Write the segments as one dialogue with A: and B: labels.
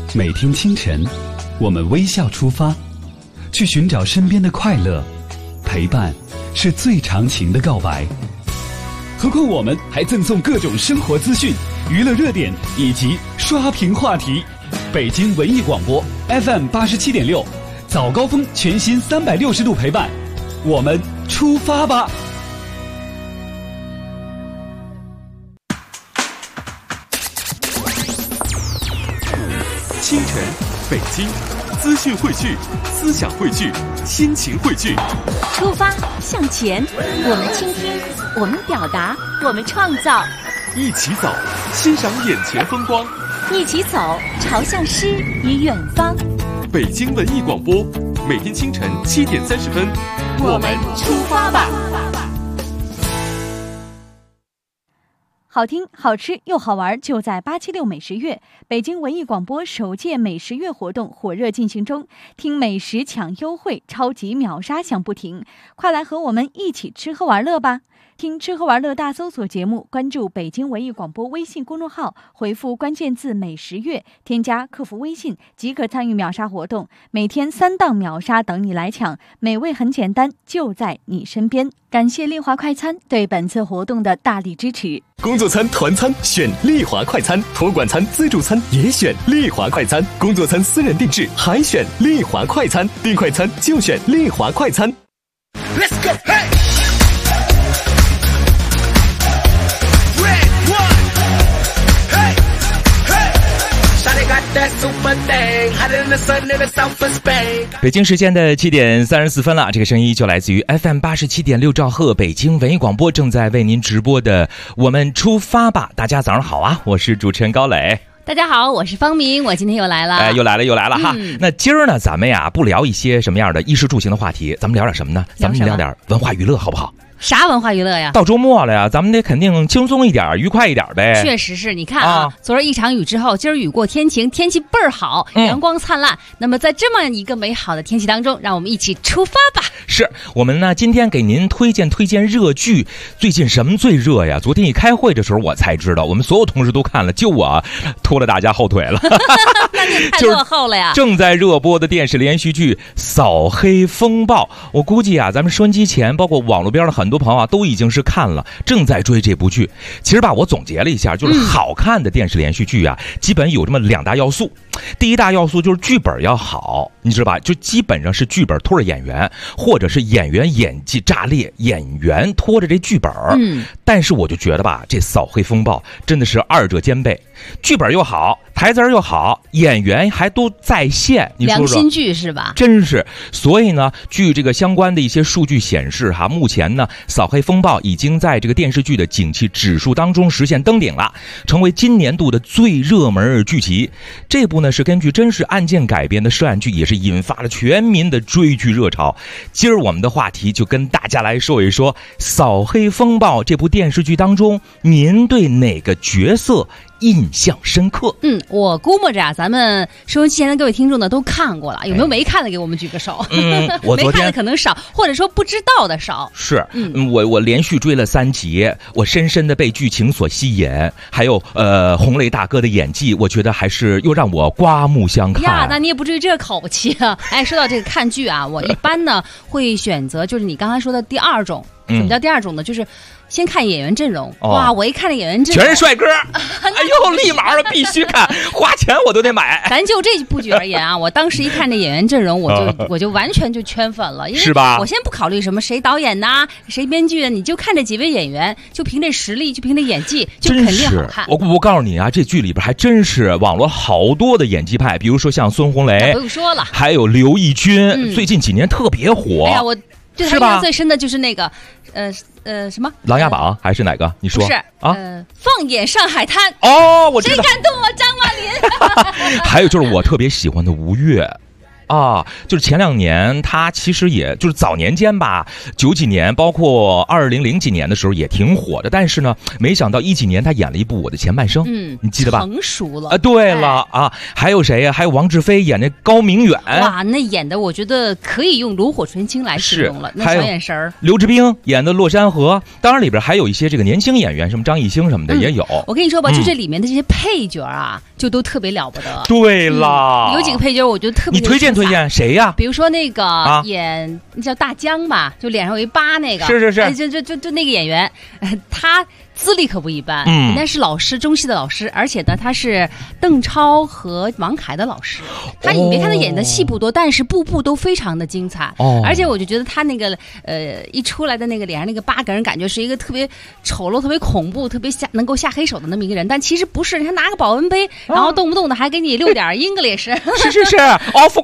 A: 每天清晨，我们微笑出发，去寻找身边的快乐。陪伴是最长情的告白。何况我们还赠送各种生活资讯、娱乐热点以及刷屏话题。北京文艺广播 FM87.6，早高峰全新360度陪伴，我们出发吧！
B: 清晨，北京，资讯汇聚，思想汇聚，心情汇聚。
C: 出发向前，我们倾听，我们表达，我们创造。
B: 一起走，欣赏眼前风光。
C: 一起走，朝向诗与远方。
B: 北京文艺广播，每天清晨7点30分，
C: 我们出发吧！
D: 好听、好吃又好玩，就在876美食月。北京文艺广播首届美食月活动火热进行中，听美食抢优惠，超级秒杀响不停，快来和我们一起吃喝玩乐吧！听吃喝玩乐大搜索节目，关注北京文艺广播微信公众号，回复关键字美食月，添加客服微信即可参与秒杀活动，每天3档秒杀等你来抢，美味很简单，就在你身边。感谢丽华快餐对本次活动的大力支持。
E: 工作餐、团餐选丽华快餐，托管餐、自助餐也选丽华快餐，工作餐私人定制还选丽华快餐，订快餐就选丽华快餐。Let's go, hey!
F: that super thing, hotter than the sun in the south of Spain。
G: 北京时间的7点34分了，这个声音就来自于 FM87.6兆赫北京文艺广播正在为您直播的我们出发吧。大家早上好啊，我是主持人高磊。
C: 大家好，我是方明，我今天又来了。
G: 又来了哈。那今儿呢，咱们呀不聊一些什么样的衣食住行的话题，咱们聊点什么呢？咱们聊点文化娱乐好不好？
C: 啥文化娱乐呀？
G: 到周末了呀，咱们得肯定轻松一点，愉快一点呗。
C: 确实是，你看啊，昨儿一场雨之后，今儿雨过天晴，天气倍儿好，阳光灿烂。那么在这么一个美好的天气当中，让我们一起出发吧。
G: 是我们呢，今天给您推荐热剧。最近什么最热呀？昨天一开会的时候我才知道，我们所有同事都看了，就我拖了大家后腿了。
C: 那你太落后了呀！
G: 正在热播的电视连续剧《扫黑风暴》，我估计啊，咱们收音机前包括网络边的很多朋友啊，都已经是看了，正在追这部剧。其实吧，我总结了一下，就是好看的电视连续剧啊，基本有这么2大要素。第一大要素就是剧本要好，你知道吧？就基本上是剧本拖着演员，或者是演员演技炸裂，演员拖着这剧本。但是我就觉得吧，这《扫黑风暴》真的是2者兼备，剧本又好，台词又好，演员还都在线。你说说，
C: 良心剧是吧？
G: 真是。所以呢，据这个相关的一些数据显示哈，目前呢，《扫黑风暴》已经在这个电视剧的景气指数当中实现登顶了，成为今年度的最热门剧集。这部呢是根据真实案件改编的涉案剧，也是引发了全民的追剧热潮。今儿我们的话题就跟大家来说一说《扫黑风暴》这部电视剧当中，您对哪个角色印象深刻？
C: 我估摸着啊，咱们收音机前的各位听众呢都看过了，有没有没看的给我们举个手？
G: 我昨天
C: 没看的可能少，或者说不知道的少。
G: 是，我连续追了3集，我深深的被剧情所吸引，还有洪磊大哥的演技，我觉得还是又让我刮目相看
C: 呀。那你也不至于这口气啊！哎，说到这个看剧啊，我一般呢会选择就是你刚才说的第2种。什么叫第2种呢？就是先看演员阵容。哇，我一看这演员阵容
G: 全是帅哥，哎呦，立马的必须看，花钱我都得买。
C: 咱就这部剧而言啊，我当时一看这演员阵容，我就完全就圈粉了，因为
G: 是吧？
C: 我先不考虑什么谁导演呐，谁编剧啊，你就看这几位演员，就凭这实力，就凭这演技，就肯定好看。
G: 我告诉你啊，这剧里边还真是网络好多的演技派，比如说像孙红雷，
C: 不用说了，
G: 还有刘奕君，最近几年特别火。
C: 哎呀，我对他印象最深的就是那个什么
G: 琅琊榜还是哪个？你说
C: 不是
G: 啊？
C: 放眼上海滩。
G: 我知道。
C: 谁敢动我张万林？
G: 还有就是我特别喜欢的吴越。 啊，就是前2年他其实也就是早年间吧，90几年，包括2000几年的时候也挺火的。但是呢，没想到10几年他演了一部《我的前半生》，你记得吧？
C: 成熟了
G: 啊，对了啊，还有谁呀？还有王志飞演那高明远，
C: 哇，那演的我觉得可以用炉火纯青来形容了，那小眼神儿。
G: 刘志兵演的洛山河，当然里边还有一些这个年轻演员，什么张艺兴什么的也有。
C: 我跟你说吧，就这里面的这些配角啊，就都特别了不得。
G: 对了，
C: 有几个配角我觉得特别。
G: 你推荐谁呀？
C: 比如说那个演那叫大江吧，就脸上有一疤那个，
G: 是，
C: 就那个演员，他资历可不一般，那是老师，中戏的老师，而且呢，他是邓超和王凯的老师。你别看他演的戏不多，但是部部都非常的精彩。而且我就觉得他那个一出来的那个脸上那个疤，给人感觉是一个特别丑陋、特别恐怖、特别能够下黑手的那么一个人，但其实不是，他拿个保温杯，然后动不动的还给你溜点 English。
G: 是 ，of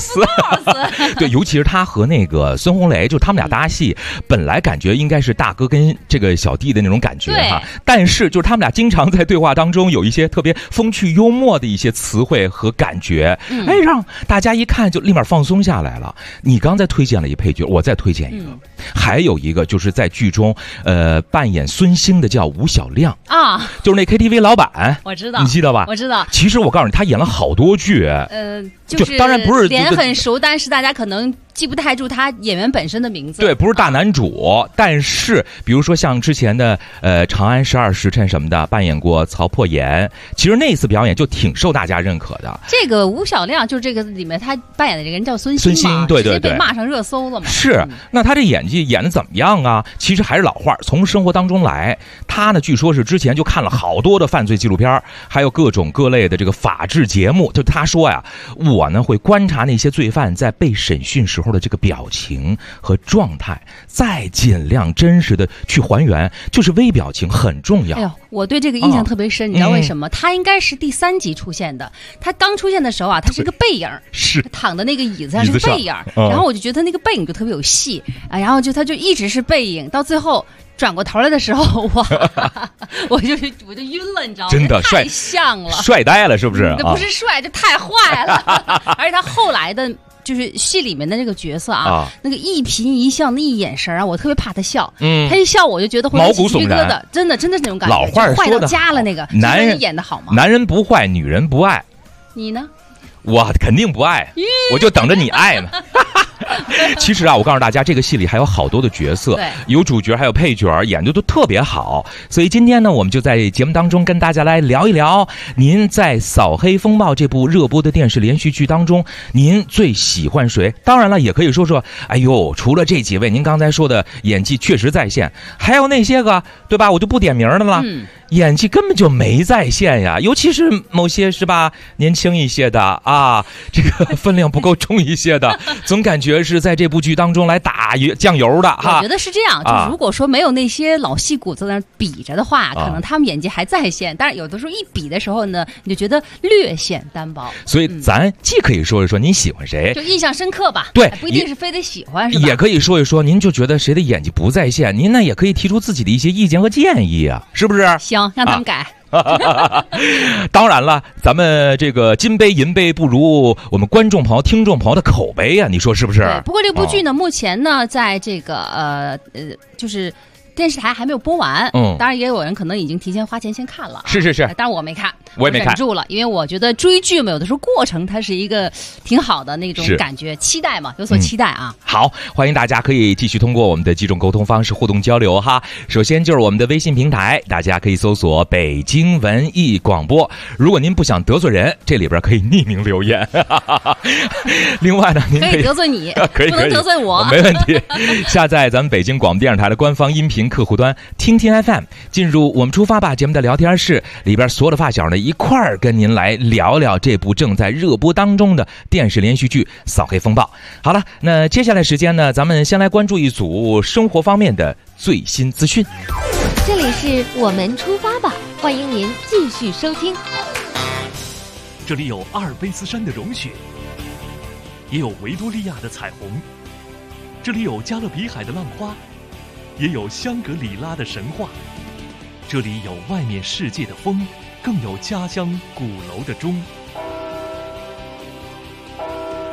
G: course。对，尤其是他和那个孙红雷，就他们俩搭戏，本来感觉应该是大哥跟这个小弟的那种感觉哈，但是就是他们俩经常在对话当中有一些特别风趣幽默的一些词汇和感觉，让大家一看就立马放松下来了。你刚才推荐了一配角，我再推荐一个，还有一个就是在剧中扮演孙兴的叫吴小亮啊，就是那 KTV 老板，
C: 我知道，
G: 你记得吧？
C: 我知道。
G: 其实我告诉你，他演了好多剧，
C: 就是
G: 当然不是
C: 脸很熟，但是大家可能记不太住他演员本身的名字。
G: 对，不是大男主，但是比如说像之前的长安12时辰什么的，扮演过曹破岩，其实那一次表演就挺受大家认可的。
C: 这个吴小亮就是这个里面他扮演的这个人叫孙兴嘛，
G: 对，
C: 直接被骂上热搜了嘛。
G: 是，那他这演技演的怎么样啊？其实还是老话，从生活当中来。他呢，据说是之前就看了好多的犯罪纪录片，还有各种各类的这个法制节目。就他说呀，我呢会观察那些罪犯在被审讯时候的这个表情和状态，再尽量真实的去还原，就是微表情很重要。
C: 哎呦，我对这个印象特别深，你知道为什么？他应该是第3集出现的。他刚出现的时候啊，他是个背影，
G: 是
C: 躺在那个椅子上是个背影，然后我就觉得他那个背影就特别有戏啊，然后他就一直是背影，到最后转过头来的时候，哇，我就晕了，你知道吗？
G: 真的
C: 太像了，
G: 帅呆了，是不是？
C: 这不是帅，这太坏了。而且他后来的。就是戏里面的那个角色啊，那个一颦一笑，那一眼神啊，我特别怕他笑。他一笑我就觉得
G: 毛骨悚然
C: 的，真的是那种感觉。
G: 老话
C: 坏到家了那个。
G: 男人
C: 演得好吗？
G: 男人不坏，女人不爱。
C: 你呢？
G: 我肯定不爱，我就等着你爱呢。其实啊，我告诉大家，这个戏里还有好多的角色，有主角，还有配角，演的都特别好。所以今天呢，我们就在节目当中跟大家来聊一聊，您在《扫黑风暴》这部热播的电视连续剧当中，您最喜欢谁？当然了，也可以说说，哎呦，除了这几位，您刚才说的演技确实在线，还有那些个，对吧？我就不点名的了。演技根本就没在线呀，尤其是某些是吧年轻一些的啊，这个分量不够重一些的，总感觉是在这部剧当中来打酱油的哈。
C: 我觉得是这样，就如果说没有那些老戏骨在那比着的话，可能他们演技还在线，但是有的时候一比的时候呢，你就觉得略显单薄。
G: 所以咱既可以说一说您喜欢谁，
C: 就印象深刻吧，
G: 对，
C: 不一定是非得喜欢，是吧？
G: 也可以说一说您就觉得谁的演技不在线，您呢也可以提出自己的一些意见和建议啊，是不是？
C: 行，让他们改。
G: 当然了，咱们这个金杯银杯不如我们观众朋友听众朋友的口碑啊，你说是不是？
C: 对，不过这部剧呢，目前呢在这个就是电视台还没有播完，当然也有人可能已经提前花钱先看了，
G: 是，
C: 但是我没看，
G: 我也没看，
C: 忍住了，因为我觉得追剧嘛，有的时候过程它是一个挺好的那种感觉，期待嘛，有所期待啊。
G: 好，欢迎大家可以继续通过我们的几种沟通方式互动交流哈。首先就是我们的微信平台，大家可以搜索北京文艺广播，如果您不想得罪人，这里边可以匿名留言。另外呢，您
C: 可以得罪你，
G: 可以
C: 不能得罪我，
G: 没问题。下载咱们北京广播电视台的官方音频客户端听听 FM， 进入我们出发吧节目的聊天室，里边所有的发小呢一块儿跟您来聊聊这部正在热播当中的电视连续剧《扫黑风暴》。好了，那接下来时间呢，咱们先来关注一组生活方面的最新资讯。
H: 这里是我们出发吧，欢迎您继续收听。
B: 这里有阿尔卑斯山的融雪，也有维多利亚的彩虹，这里有加勒比海的浪花，也有香格里拉的神话，这里有外面世界的风，更有家乡鼓楼的钟。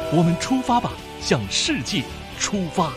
B: 我们出发吧，向世界出发。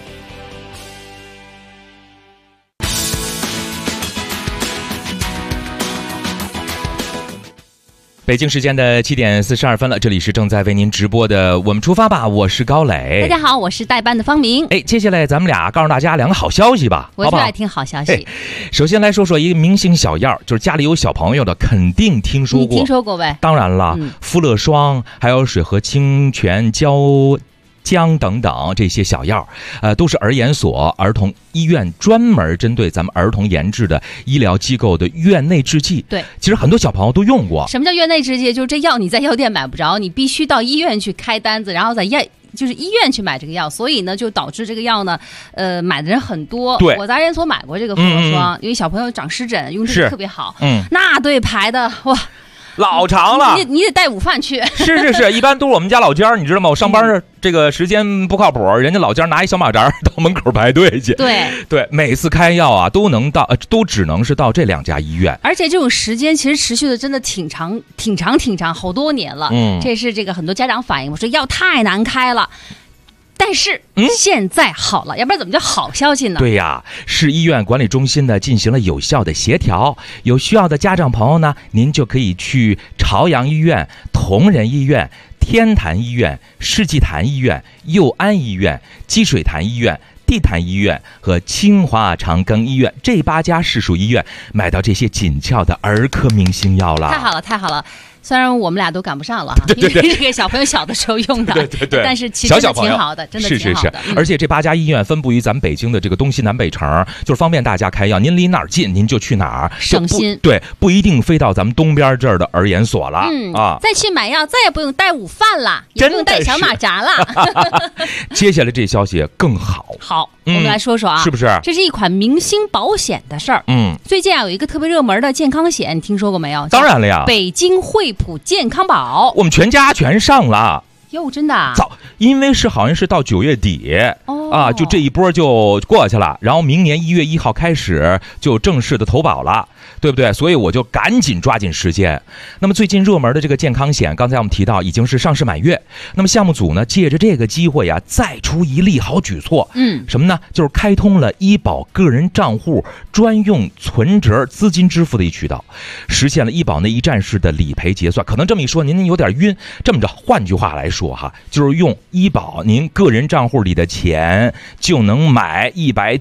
G: 北京时间的7点42分了，这里是正在为您直播的我们出发吧，我是高磊。
C: 大家好，我是代班的方明。
G: 接下来咱们俩告诉大家2个好消息吧，
C: 我就爱听好消息。
G: 首先来说说一个明星小样，就是家里有小朋友的肯定听说过。
C: 你听说过呗？
G: 当然了，肤乐霜还有水和清泉胶姜等等这些小药，都是儿研所儿童医院专门针对咱们儿童研制的医疗机构的院内制剂。
C: 对，
G: 其实很多小朋友都用过。
C: 什么叫院内制剂？就是这药你在药店买不着，你必须到医院去开单子，然后在就是医院去买这个药，所以呢，就导致这个药呢，买的人很多。
G: 对，
C: 我在儿研所买过这个肤乐霜，因为小朋友长湿疹，用这个特别好。那队排的哇。
G: 老长了，
C: 你得带午饭去。
G: 是，一般都是我们家老家，你知道吗？我上班这个时间不靠谱，人家老家拿一小马扎到门口排队去。对，每次开药啊，都只能是到这2家医院。
C: 而且这种时间其实持续的真的挺长，好多年了。这是这个很多家长反映，我说药太难开了。但是现在好了，要不然怎么叫好消息呢？
G: 对呀，市医院管理中心呢进行了有效的协调，有需要的家长朋友呢，您就可以去朝阳医院、同仁医院、天坛医院、世纪坛医院、佑安医院、积水潭医院、地坛医院和清华长庚医院这8家市属医院买到这些紧俏的儿科明星药了。
C: 太好了。虽然我们俩都赶不上了，因为这个小朋友小的时候用的，
G: 对，
C: 但是其实挺好的，真的挺好的。
G: 而且这8家医院分布于咱们北京的这个东西南北城，就是方便大家开药。您离哪儿近，您就去哪儿，
C: 省心。
G: 对，不一定非到咱们东边这儿的儿研所了。
C: 再去买药，再也不用带午饭了，也不用带小马扎了。
G: 接下来这消息更好。
C: 好，我们来说说啊，
G: 是不是？
C: 这是一款明星保险的事儿。最近有一个特别热门的健康险，你听说过没有？
G: 当然了呀，
C: 北京惠普健康宝，
G: 我们全家全上了。
C: 哟，真的啊？
G: 早，因为好像是到9月底就这一波就过去了，然后明年1月1号开始就正式的投保了，对不对？所以我就赶紧抓紧时间。那么最近热门的这个健康险，刚才我们提到已经是上市满月。那么项目组呢，借着这个机会啊，再出一例好举措。什么呢？就是开通了医保个人账户专用存折资金支付的一渠道，实现了医保那一站式的理赔结算。可能这么一说您有点晕，这么着，换句话来说哈，就是用医保您个人账户里的钱就能买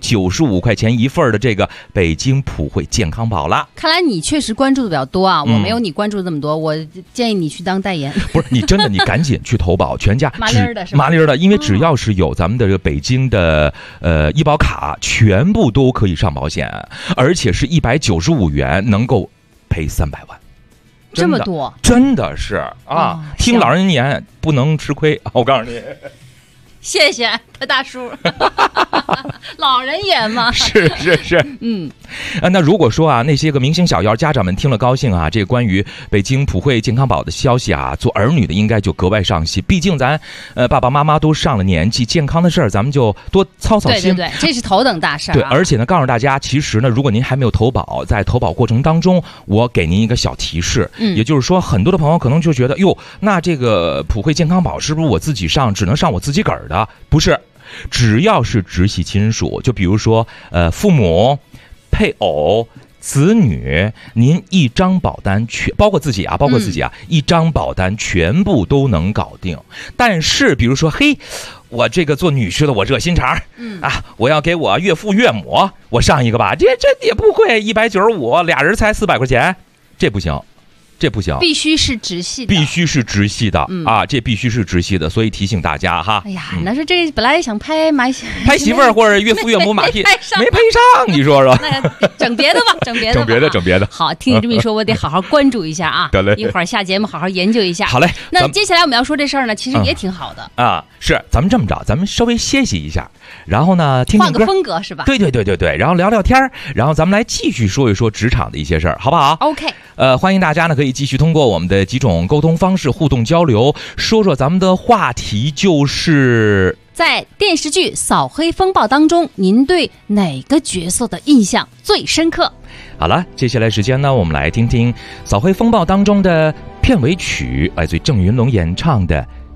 G: 195块钱一份的这个北京普惠健康宝了。
C: 看来你确实关注的比较多啊，我没有你关注的这么多，我建议你去当代言。
G: 不是你真的，你赶紧去投保，全家
C: 麻利儿的是吧？
G: 麻利儿的，因为只要是有咱们的这个北京的医保卡，全部都可以上保险，而且是195元能够赔300万。
C: 这么多，
G: 真的是啊！听老人言不能吃亏，我告诉你。
C: 谢谢他大叔，老人言嘛。
G: 是。那如果说啊，那些个明星小妖家长们听了高兴啊，这个关于北京普惠健康宝的消息啊，做儿女的应该就格外上心。毕竟咱爸爸妈妈都上了年纪，健康的事儿咱们就多操心。
C: 对，这是头等大事儿。
G: 对，而且呢，告诉大家，其实呢，如果您还没有投保，在投保过程当中，我给您一个小提示，也就是说，很多的朋友可能就觉得，哟，那这个普惠健康宝是不是我自己上，只能上我自己个儿的？不是，只要是直系亲属，就比如说父母、配偶、子女，您一张保单包括自己啊，一张保单全部都能搞定。但是比如说，我这个做女婿的，我热心肠我要给我岳父岳母我上一个吧，这也不贵，195，俩人才400块钱，这不行。必须是直系的，这必须是直系的，所以提醒大家哈。
C: 哎呀，那是这本来想拍
G: 媳妇儿或者岳父岳母马屁，没配上，你说说？
C: 那整别的吧，整别的。好，听你这么一说，我得好好关注一下啊。
G: 得嘞，
C: 一会儿下节目好好研究一下。
G: 好嘞，
C: 那接下来我们要说这事儿呢，其实也挺好的
G: 啊。是，咱们这么着，咱们稍微歇息一下，然后呢，
C: 换个风格是吧？
G: 对，然后聊聊天，然后咱们来继续说一说职场的一些事儿，好不好
C: ？OK。
G: 欢迎大家呢可以继续通过我们的几种沟通方式互动交流，说说咱们的话题，就是
C: 在电视剧《扫黑风暴》当中，您对哪个角色的印象最深刻？
G: 好了，接下来时间呢，我们来听听《扫黑风暴》当中的片尾曲，来自郑云龙演唱的《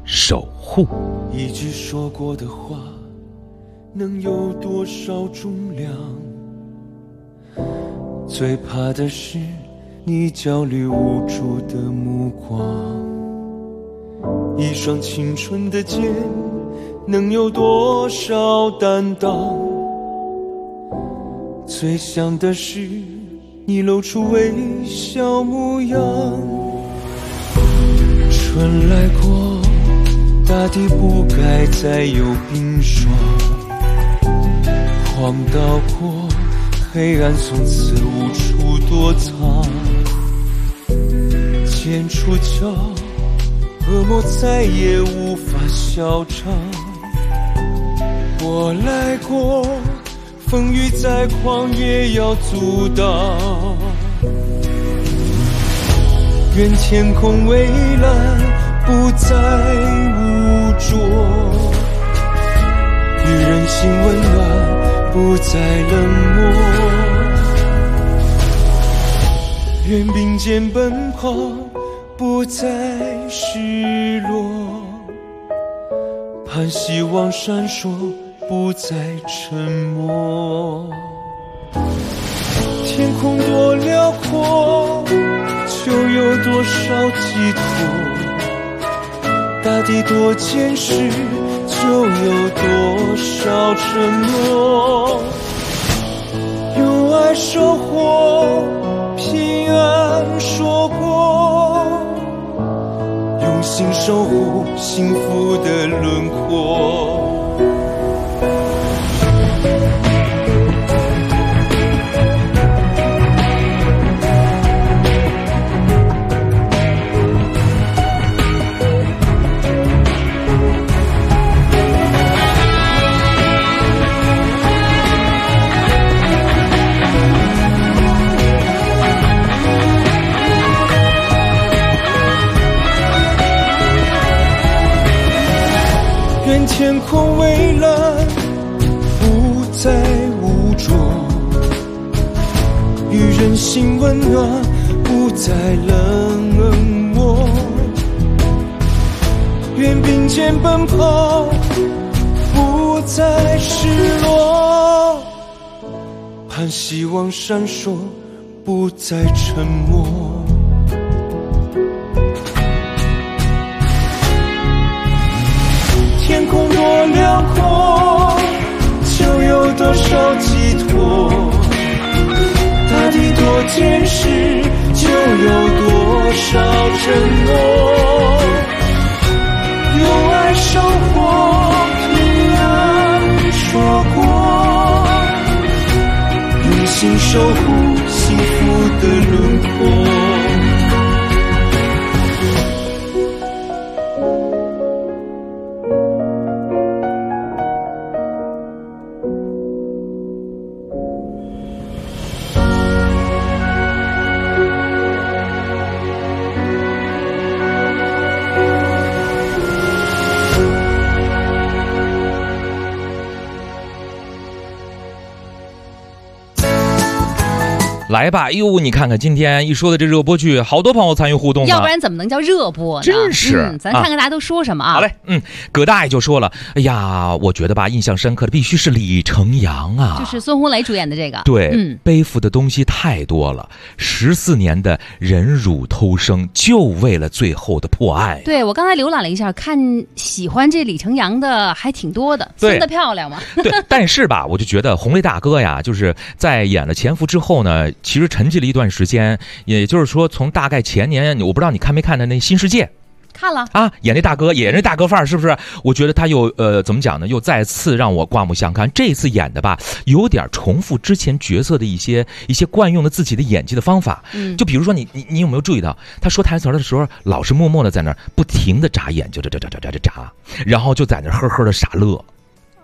G: 守护。
I: 一句说过的话能有多少重量？最怕的是你焦虑无助的目光。一双青春的肩能有多少担当？最想的是你露出微笑模样。春来过，大地不该再有冰霜。荒岛过，黑暗从此无处躲藏。剑出鞘，恶魔再也无法嚣张。我来过，风雨再狂也要阻挡。愿天空蔚蓝不再污浊，与人心温暖不再冷漠。愿并肩奔跑不再失落，盼希望闪烁不再沉默。天空多辽阔，就有多少寄托，大地多坚实，就有多少承诺。用爱收获平安说过，用心守护幸福的轮廓。愿天空蔚蓝不再污浊，与人心温暖不再冷漠。愿并肩奔跑不再失落，盼希望闪烁不再沉默。天空多辽阔，就有多少寄托，大地多坚实，就有多少承诺。用爱收获平安说过，用心守护幸福的轮廓。
G: 来吧，哟，你看看今天一说的这热播剧，好多朋友参与互动，
C: 要不然怎么能叫热播呢？
G: 真是，
C: 咱看看大家都说什么啊？
G: 好嘞，葛大爷就说了，哎呀，我觉得吧，印象深刻的必须是李成阳啊，
C: 就是孙红雷主演的这个，
G: 对，背负的东西太多了，14年的忍辱偷生，就为了最后的破案。
C: 对，我刚才浏览了一下，看喜欢这李成阳的还挺多的，生得漂亮嘛。
G: 对，但是吧，我就觉得红雷大哥呀，就是在演了《潜伏》之后呢，其实沉寂了一段时间，也就是说从大概前年，我不知道你看没看的那《新世界》。
C: 看了
G: 啊，演那大哥，演那大哥范儿，是不是？我觉得他又怎么讲呢？又再次让我刮目相看。这次演的吧，有点重复之前角色的一些惯用的自己的演技的方法。就比如说你有没有注意到，他说台词的时候，老是默默的在那儿不停的眨眼，就眨，然后就在那儿呵呵的傻乐。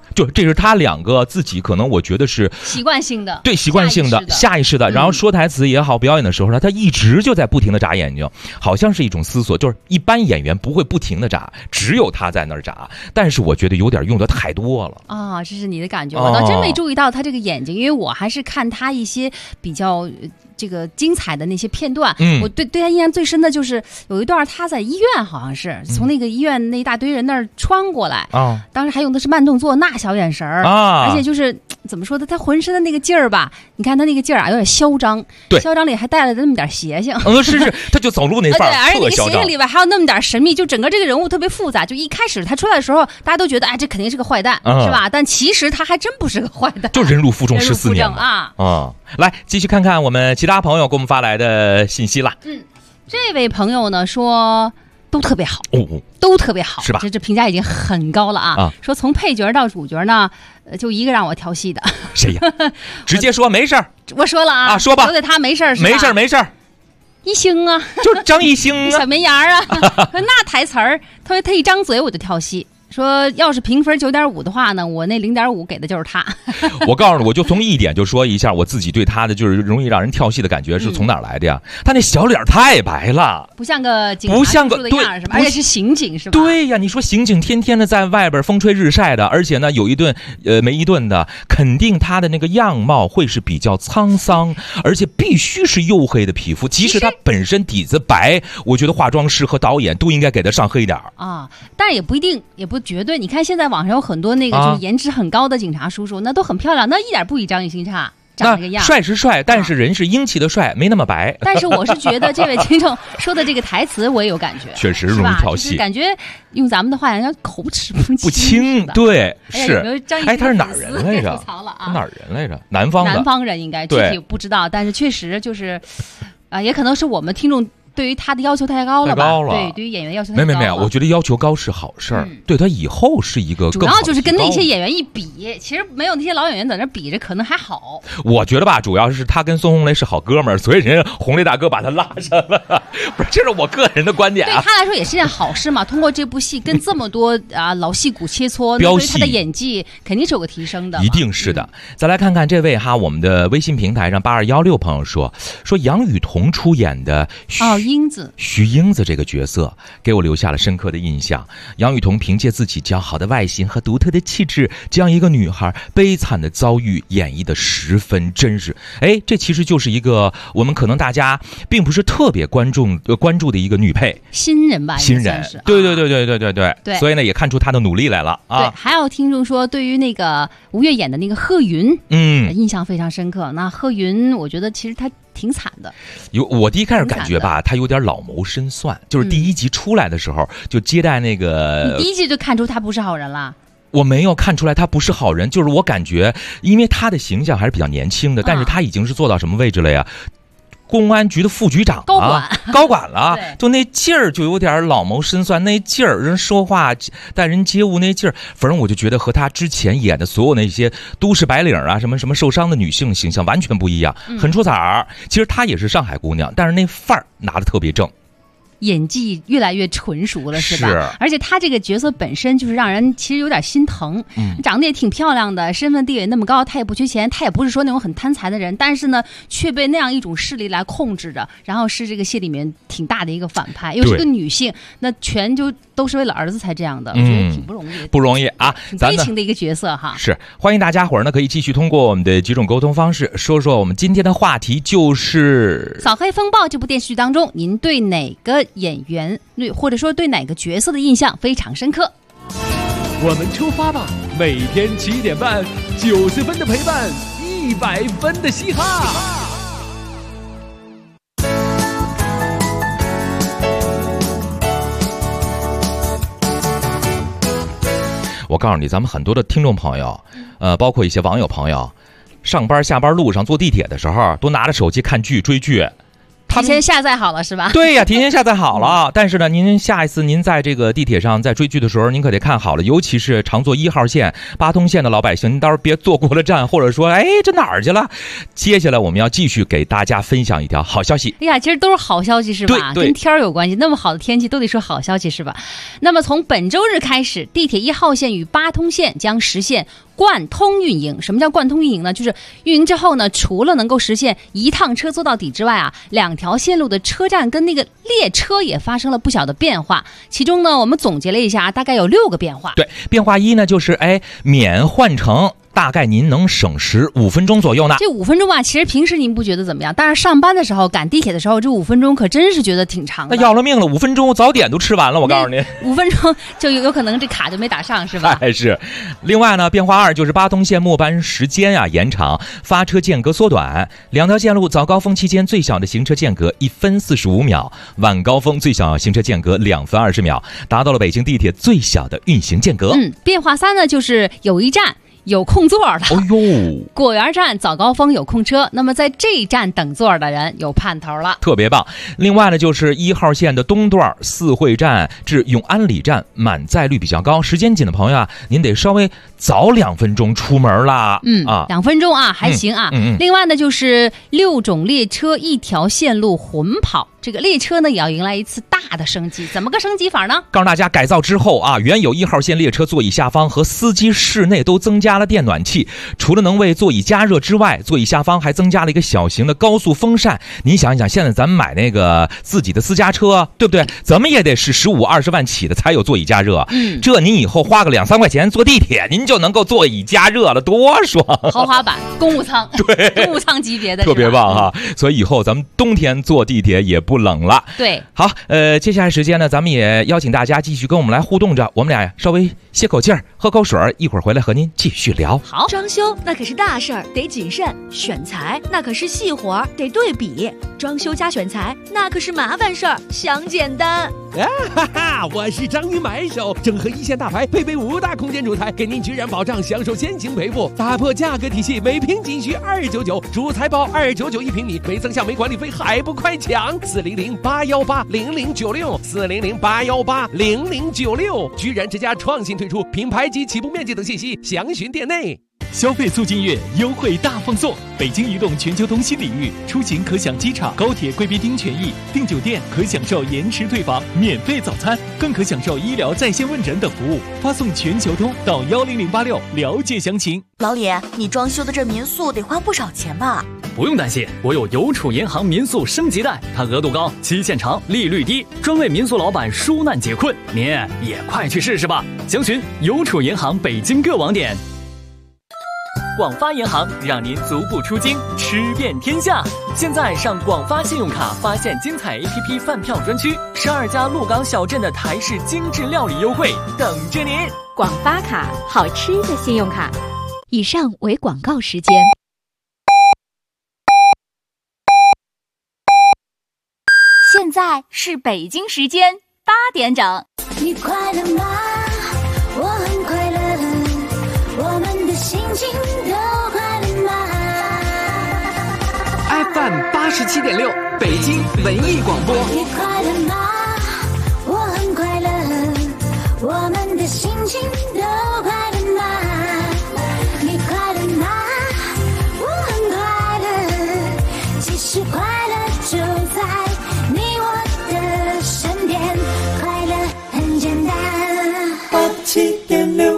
G: 就这是他两个自己可能我觉得是
C: 习惯性的，
G: 对习惯性的下意识的，然后说台词也好，表演的时候呢，他一直就在不停的眨眼睛，好像是一种思索，就是一般演员不会不停的眨，只有他在那儿眨，但是我觉得有点用的太多了
C: 啊，这是你的感觉，我倒真没注意到他这个眼睛，因为我还是看他一些比较这个精彩的那些片段，我对他印象最深的就是有一段他在医院，好像是从那个医院那一大堆人那儿穿过来啊，当时还用的是慢动作，那小眼神儿啊，而且就是怎么说的，他浑身的那个劲儿吧，你看他那个劲儿啊，有点嚣张，对，嚣张里还带了那么点邪性，
G: 是，他就走路那范儿，
C: 对，而且那个邪性里边还有那么点神秘，就整个这个人物特别复杂。就一开始他出来的时候，大家都觉得哎，这肯定是个坏蛋，是吧？但其实他还真不是个坏蛋，
G: 就人入负重14年啊。来，继续看看我们其他朋友给我们发来的信息啦。
C: 这位朋友呢说都特别好，都特别好，
G: 是吧？
C: 这评价已经很高了啊。说从配角到主角呢，就一个让我挑戏的，
G: 谁呀？直接说没事儿，
C: 我说了啊，
G: 说吧，
C: 留给他没事儿，
G: 没事儿。
C: 一星啊，
G: 就张艺兴
C: 小绵羊啊，那台词儿，他一张嘴我就跳戏。说要是评分9.5的话呢，我那0.5给的就是他。
G: 我告诉你，我就从一点就说一下我自己对他的就是容易让人跳戏的感觉是从哪儿来的呀？他那小脸太白了，
C: 不像个警察叔叔的样是吧？而且是刑警是吧？
G: 对呀，你说刑警天天的在外边风吹日晒的，而且呢有一顿没一顿的，肯定他的那个样貌会是比较沧桑，而且必须是黝黑的皮肤。即使他本身底子白，我觉得化妆师和导演都应该给他上黑点
C: 啊。但是也不一定，也不绝对。你看现在网上有很多那个就是颜值很高的警察叔叔，那都很漂亮，那一点不比张艺兴差。长这个样，
G: 帅是帅，但是人是英气的帅，没那么白。
C: 但是我是觉得这位听众说的这个台词我也有感觉，
G: 确实容易跳戏，
C: 感觉用咱们的话讲口齿
G: 不清。对，
C: 是。
G: 哎，他是哪儿人来着？哪儿人来着？南方人
C: 应该，具体不知道，但是确实就是也可能是我们听众对于他的要求太高了吧？对，对于演员要求太高了。
G: 没有，我觉得要求高是好事儿，对他以后是一个更好的。
C: 主要就是跟那些演员一比，其实没有那些老演员在那比着，可能还好。
G: 我觉得吧，主要是他跟孙红雷是好哥们儿，所以人家红雷大哥把他拉上了。不是，这是我个人的观点啊。
C: 对他来说也是件好事嘛，通过这部戏跟这么多老戏骨切磋，对他的演技肯定是有个提升的。
G: 一定是的。再来看看这位我们的微信平台上8216朋友说杨雨桐出演的徐英子这个角色给我留下了深刻的印象。杨雨桐凭借自己姣好的外形和独特的气质，将一个女孩悲惨的遭遇演绎得十分真实。这其实就是一个我们可能大家并不是特别关注的一个女配
C: 新人吧，
G: 新人。对，所以呢也看出她的努力来了啊。
C: 对，还有听众说对于那个吴越演的那个贺云，印象非常深刻。那贺云我觉得其实她挺惨的，
G: 我第一开始感觉吧，他有点老谋深算，就是第一集出来的时候就接待那个，
C: 你第一集就看出他不是好人了。
G: 我没有看出来他不是好人，就是我感觉，因为他的形象还是比较年轻的，但是他已经是做到什么位置了呀？公安局的副局长高管了，就那劲儿就有点老谋深算，那劲儿人说话待人接物那劲儿，反正我就觉得和他之前演的所有那些都市白领什么受伤的女性形象完全不一样，很出彩儿。其实她也是上海姑娘，但是那范儿拿得特别正。
C: 演技越来越纯熟了，是吧？而且他这个角色本身就是让人其实有点心疼。长得也挺漂亮的，身份地位那么高，他也不缺钱，他也不是说那种很贪财的人，但是呢，却被那样一种势力来控制着。然后是这个戏里面挺大的一个反派，又是个女性，那全就都是为了儿子才这样的，我觉得挺不容易的，
G: 不容易啊，
C: 挺悲情的一个角色哈。
G: 是，欢迎大家伙儿呢可以继续通过我们的几种沟通方式，说说我们今天的话题就是
C: 《扫黑风暴》这部电视剧当中，您对哪个演员或者说对哪个角色的印象非常深刻？
A: 我们出发吧！每天7点半，90分的陪伴，100分的嘻哈。
G: 我告诉你，咱们很多的听众朋友，包括一些网友朋友，上班下班路上坐地铁的时候，都拿着手机看剧追剧。
C: 提前下载好了是吧？
G: 对呀，提前下载好了。但是呢，您下一次您在这个地铁上在追剧的时候，您可得看好了，尤其是常坐1号线、八通线的老百姓，您到时候别坐过了站，或者说这哪儿去了？接下来我们要继续给大家分享一条好消息。
C: 哎呀，其实都是好消息是吧？
G: 对，
C: 跟天儿有关系，那么好的天气都得说好消息是吧？那么从本周日开始，地铁1号线与八通线将实现贯通运营。什么叫贯通运营呢？就是运营之后呢，除了能够实现一趟车坐到底之外啊，2条线路的车站跟那个列车也发生了不小的变化。其中呢，我们总结了一下，大概有6个变化。
G: 对，变化1呢，就是免换乘。大概您能省时5分钟左右呢。
C: 这5分钟吧，其实平时您不觉得怎么样，但是上班的时候赶地铁的时候，这5分钟可真是觉得挺长的。
G: 那要了命了，5分钟早点都吃完了，我告诉您
C: ，5分钟就有可能这卡就没打上，是吧？
G: 是。另外呢，变化2就是八通线末班时间延长，发车间隔缩短，2条线路早高峰期间最小的行车间隔1分45秒，晚高峰最小行车间隔2分20秒，达到了北京地铁最小的运行间隔。
C: 变化3呢，就是有一站有空座了。果园站早高峰有空车，那么在这一站等座的人有盼头了，
G: 特别棒。另外呢，就是1号线的东段四惠站至永安里站满载率比较高，时间紧的朋友您得稍微早2分钟出门啦。
C: 2分钟还行啊。另外呢，就是6种列车1条线路混跑，这个列车呢也要迎来一次大的升级。怎么个升级法呢？
G: 告诉大家，改造之后原有1号线列车座椅下方和司机室内都增加了电暖气，除了能为座椅加热之外，座椅下方还增加了一个小型的高速风扇。您想一想，现在咱们买那个自己的私家车，对不对？咱们也得是15、20万起的才有座椅加热。这您以后花个2、3块钱坐地铁，您就能够座椅加热了，多爽！
C: 豪华版公务舱，
G: 对，
C: 公务舱级别的，
G: 特别棒哈。所以以后咱们冬天坐地铁也不冷了。
C: 对，
G: 好，接下来时间呢，咱们也邀请大家继续跟我们来互动着，我们俩稍微歇口气儿，喝口水，一会儿回来和您继续聊。
C: 好，
J: 装修那可是大事儿，得谨慎；选材那可是细活儿，得对比。装修加选材那可是麻烦事儿，想简单。
K: 我是章鱼买手，整合一线大牌，配备5大空间主材，给您居然保障，享受先行赔付，打破价格体系，每平仅需299，主材包299一平米，没增项没管理费，还不快抢！400-818-0096，400-818-0096，居然之家创新推出品牌及起步面积等信息，详询店内。
B: 消费促进月优惠大放送，北京移动全球通新领域，出行可享机场、高铁贵宾厅权益，订酒店可享受延迟退房、免费早餐，更可享受医疗在线问诊等服务。发送全球通到10086了解详情。
J: 老李，你装修的这民宿得花不少钱吧？
L: 不用担心，我有邮储银行民宿升级贷，它额度高，期限长，利率低，专为民宿老板纾难解困。您也快去试试吧！详询邮储银行北京各网点。广发银行让您足不出京，吃遍天下。现在上广发信用卡发现精彩 APP 饭票专区，12家鹿港小镇的台式精致料理优惠等着您。
H: 广发卡，好吃的信用卡。以上为广告时间。
D: 现在是北京时间8点整。
M: 你快乐吗？我很快乐，我们的心情都快乐吗
N: ？FM 87.6，北京文艺广播。
M: 你快乐吗？我很快乐，我们的心情都快乐吗？你快乐吗？我很快乐，其实快乐就在你我的身边，快乐很简单。87.6。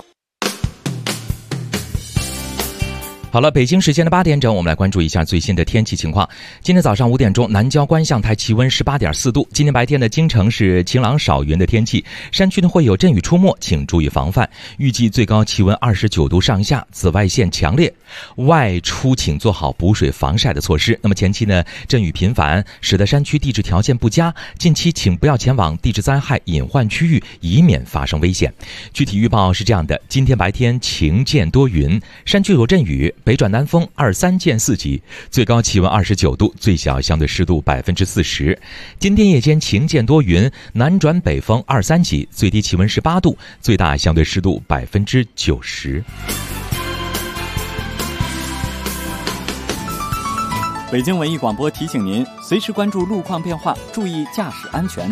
G: 好了，北京时间的8点整，我们来关注一下最新的天气情况。今天早上5点钟，南郊观象台气温18.4度。今天白天的京城是晴朗少云的天气，山区呢会有阵雨出没，请注意防范。预计最高气温29度上下，紫外线强烈，外出请做好补水防晒的措施。那么前期呢，阵雨频繁，使得山区地质条件不佳，近期请不要前往地质灾害隐患区域，以免发生危险。具体预报是这样的：今天白天晴见多云，山区有阵雨。北转南风2、3见4级，最高气温29度，最小相对湿度40%。今天夜间晴见多云，南转北风2、3级，最低气温18度，最大相对湿度90%。
O: 北京文艺广播提醒您，随时关注路况变化，注意驾驶安全。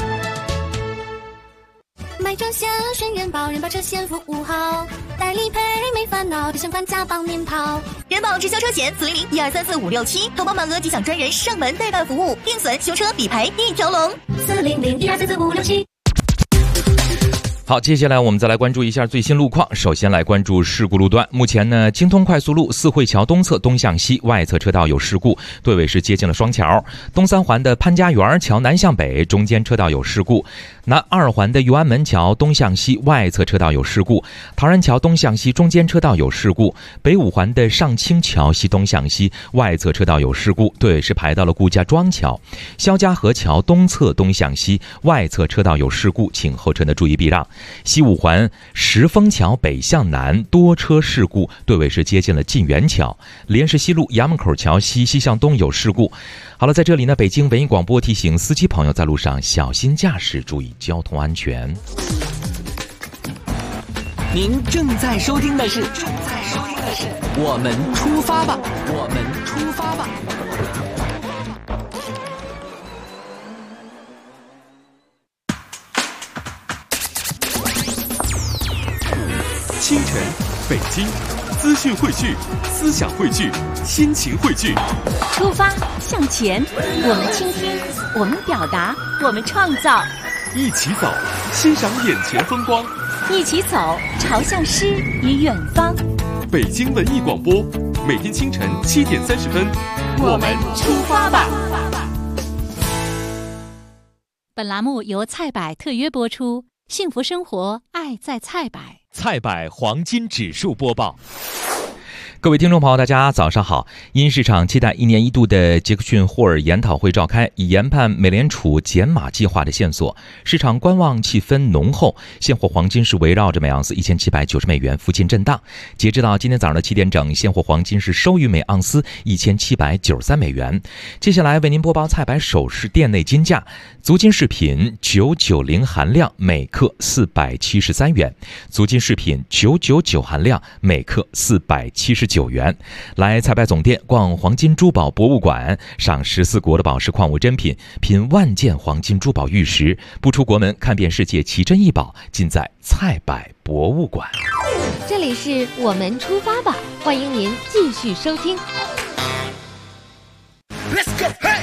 M: 买车险选人保，人保车险服务好，代理赔没烦恼，提前款加帮您跑。
P: 人保直销车险400-1234567，投保满额即享专人上门代办服务，定损、修车、理赔一条龙。
M: 400-1234567。
G: 好，接下来我们再来关注一下最新路况。首先来关注事故路段。目前呢，京通快速路四惠桥东侧东向西外侧车道有事故，队尾是接近了双桥。东三环的潘家园桥南向北中间车道有事故。南二环的右安门桥东向西外侧车道有事故。陶然桥东向西中间车道有事故。北五环的上清桥西东向西外侧车道有事故，队尾是排到了顾家庄桥。肖家河桥东侧东向西外侧车道有事故，请后车呢注意避让。西五环石峰桥北向南多车事故，队尾是接近了晋源桥。莲市西路衙门口桥西向东有事故。好了，在这里呢，北京文艺广播提醒司机朋友在路上小心驾驶，注意交通安全。
N: 您正在收听的是我们出发吧，我们出发吧。
B: 清晨，北京，资讯汇聚，思想汇聚，心情汇聚。
J: 出发向前，我们倾听，我们表达，我们创造。
B: 一起走，欣赏眼前风光。
J: 一起走，朝向诗与远方。
B: 北京文艺广播，每天清晨7点30分，我们出发吧。
Q: 本栏目由菜百特约播出，幸福生活，爱在菜百。
B: 菜百黄金指数播报。
G: 各位听众朋友，大家早上好。因市场期待1年1度的杰克逊霍尔研讨会召开，以研判美联储减码计划的线索，市场观望气氛浓厚。现货黄金是围绕着每盎司1790美元附近震荡。截止到今天早上的7点整，现货黄金是收于每盎司1793美元。接下来为您播报菜百首饰店内金价：足金饰品990含量每克473元，足金饰品999含量每克479元。来菜百总店逛黄金珠宝博物馆，赏14国的宝石矿物珍品，品万件黄金珠宝玉石，不出国门看遍世界奇珍异宝，尽在菜百博物馆。
H: 这里是我们出发吧，欢迎您继续收听。
F: Let's go, hey!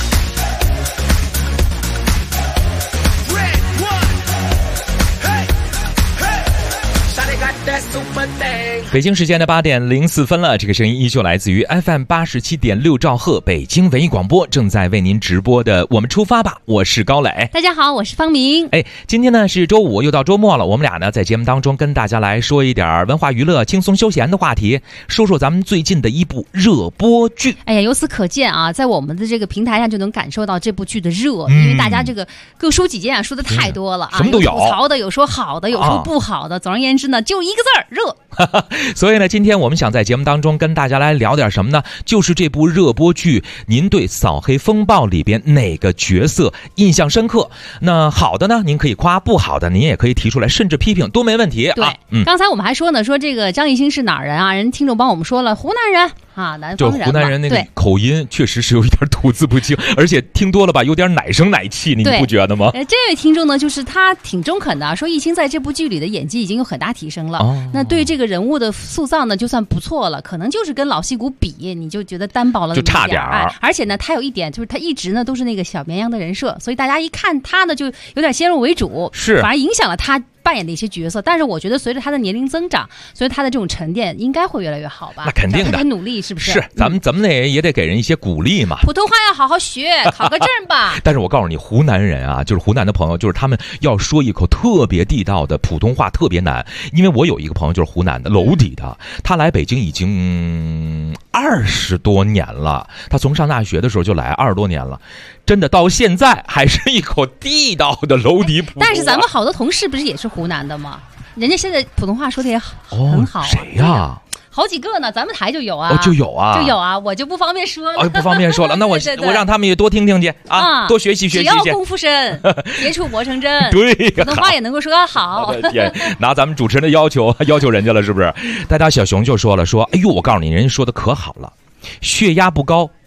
F: That's super thing.
G: 北京时间的8点04分了，这个声音依旧来自于 FM 87.6兆赫北京文艺广播，正在为您直播的我们出发吧，我是高磊。
C: 大家好，我是方明。
G: 今天呢是周五，又到周末了，我们俩呢在节目当中跟大家来说一点文化娱乐轻松休闲的话题，说说咱们最近的一部热播剧。
C: 由此可见啊，在我们的这个平台上就能感受到这部剧的热，因为大家这个各说几件啊，说的太多了啊，
G: 什么都有，
C: 吐槽的，有说好的，有说不好的，总而言之呢，就一个字儿，热。
G: 所以呢，今天我们想在节目当中跟大家来聊点什么呢？就是这部热播剧，您对《扫黑风暴》里边哪个角色印象深刻？那好的呢，您可以夸；不好的，您也可以提出来，甚至批评都没问题。
C: 对，刚才我们还说呢，说这个张艺兴是哪儿人啊？人听众帮我们说了，湖南人啊，南方人。
G: 就湖南人那个口音确实是有一点吐字不清，而且听多了吧，有点奶声奶气，你不觉得吗？
C: 这位听众呢，就是他挺中肯的啊，说艺兴在这部剧里的演技已经有很大提升了。那对这个人物的塑造呢，就算不错了，可能就是跟老戏骨比，你就觉得单薄了
G: 就差点儿。
C: 而且呢，他有一点就是他一直呢都是那个小绵羊的人设，所以大家一看他呢就有点先入为主，
G: 是
C: 反而影响了他扮演的一些角色。但是我觉得随着他的年龄增长，所以他的这种沉淀应该会越来越好吧？
G: 那肯定的，
C: 他很努力，是不是？
G: 是，咱们也得给人一些鼓励嘛。
C: 普通话要好好学，考个证吧。
G: 但是我告诉你，湖南人啊，就是湖南的朋友，就是他们要说一口特别地道的普通话特别难。因为我有一个朋友就是湖南的娄底的，他来北京已经20多年了，他从上大学的时候就来20多年了，真的到现在还是一口地道的娄底普通话。
C: 但是咱们好多同事不是也是湖南的吗？人家现在普通话说的也很好。
G: 谁呀？
C: 好几个呢，咱们台就有啊，
G: 就有啊，
C: 我就不方便说了，
G: 不方便说了。那我让他们也多听听去啊，多学习学习去。
C: 只要功夫深，接触磨成针。
G: 对，
C: 普通话也能够说好。
G: 我的天，拿咱们主持人的要求人家了，是不是？大家小熊就说了，哎呦，我告诉你，人家说的可好了，血压不高，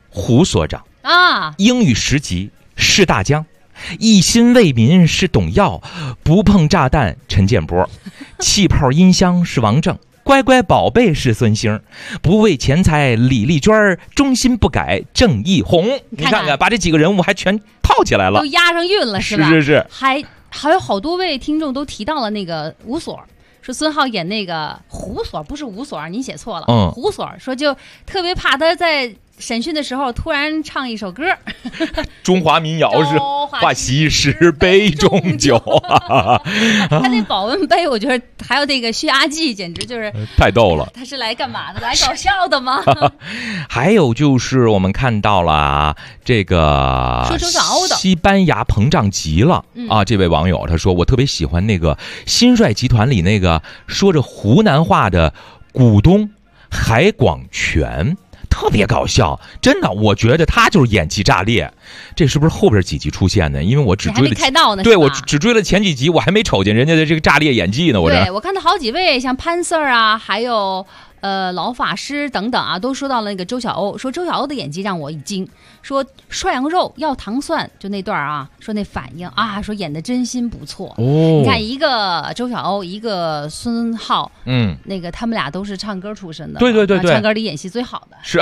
G: 胡所长
C: 啊，
G: 英语10级是大江，一心为民是董耀，不碰炸弹陈建波，气泡音箱是王正，乖乖宝贝是孙兴，不为钱财李丽娟，忠心不改郑义红。你看看，把这几个人物还全套起来了，
C: 都押上韵了，是吧？
G: 是。
C: 还有好多位听众都提到了那个吴所，说孙浩演那个胡所，不是吴所，您写错了。胡所说就特别怕他在审讯的时候突然唱一首歌，
G: 中华民谣是华西施杯中酒。
C: 他那保温杯，我觉得还有那个血压计，简直就是
G: 太逗了。
C: 他是来干嘛的？来搞笑的吗？
G: 还有就是我们看到了这个
C: 说周小欧的
G: 西班牙膨胀极了啊！这位网友他说，我特别喜欢那个新帅集团里那个说着湖南话的股东海广全。特别搞笑，真的，我觉得他就是演技炸裂。这是不是后边几集出现的？因为我只追了
C: 开到呢，
G: 对，我只追了前几集，我还没瞅见人家的这个炸裂演技呢。
C: 对，我看到好几位，像潘 Sir 啊，还有老法师等等啊，都说到了那个周晓鸥，说周晓鸥的演技让我一惊，说涮羊肉要糖蒜，就那段啊，说那反应啊，说演的真心不错。你看一个周晓鸥，一个孙浩，那个他们俩都是唱歌出身的，
G: 对，
C: 唱歌里演戏最好的
G: 是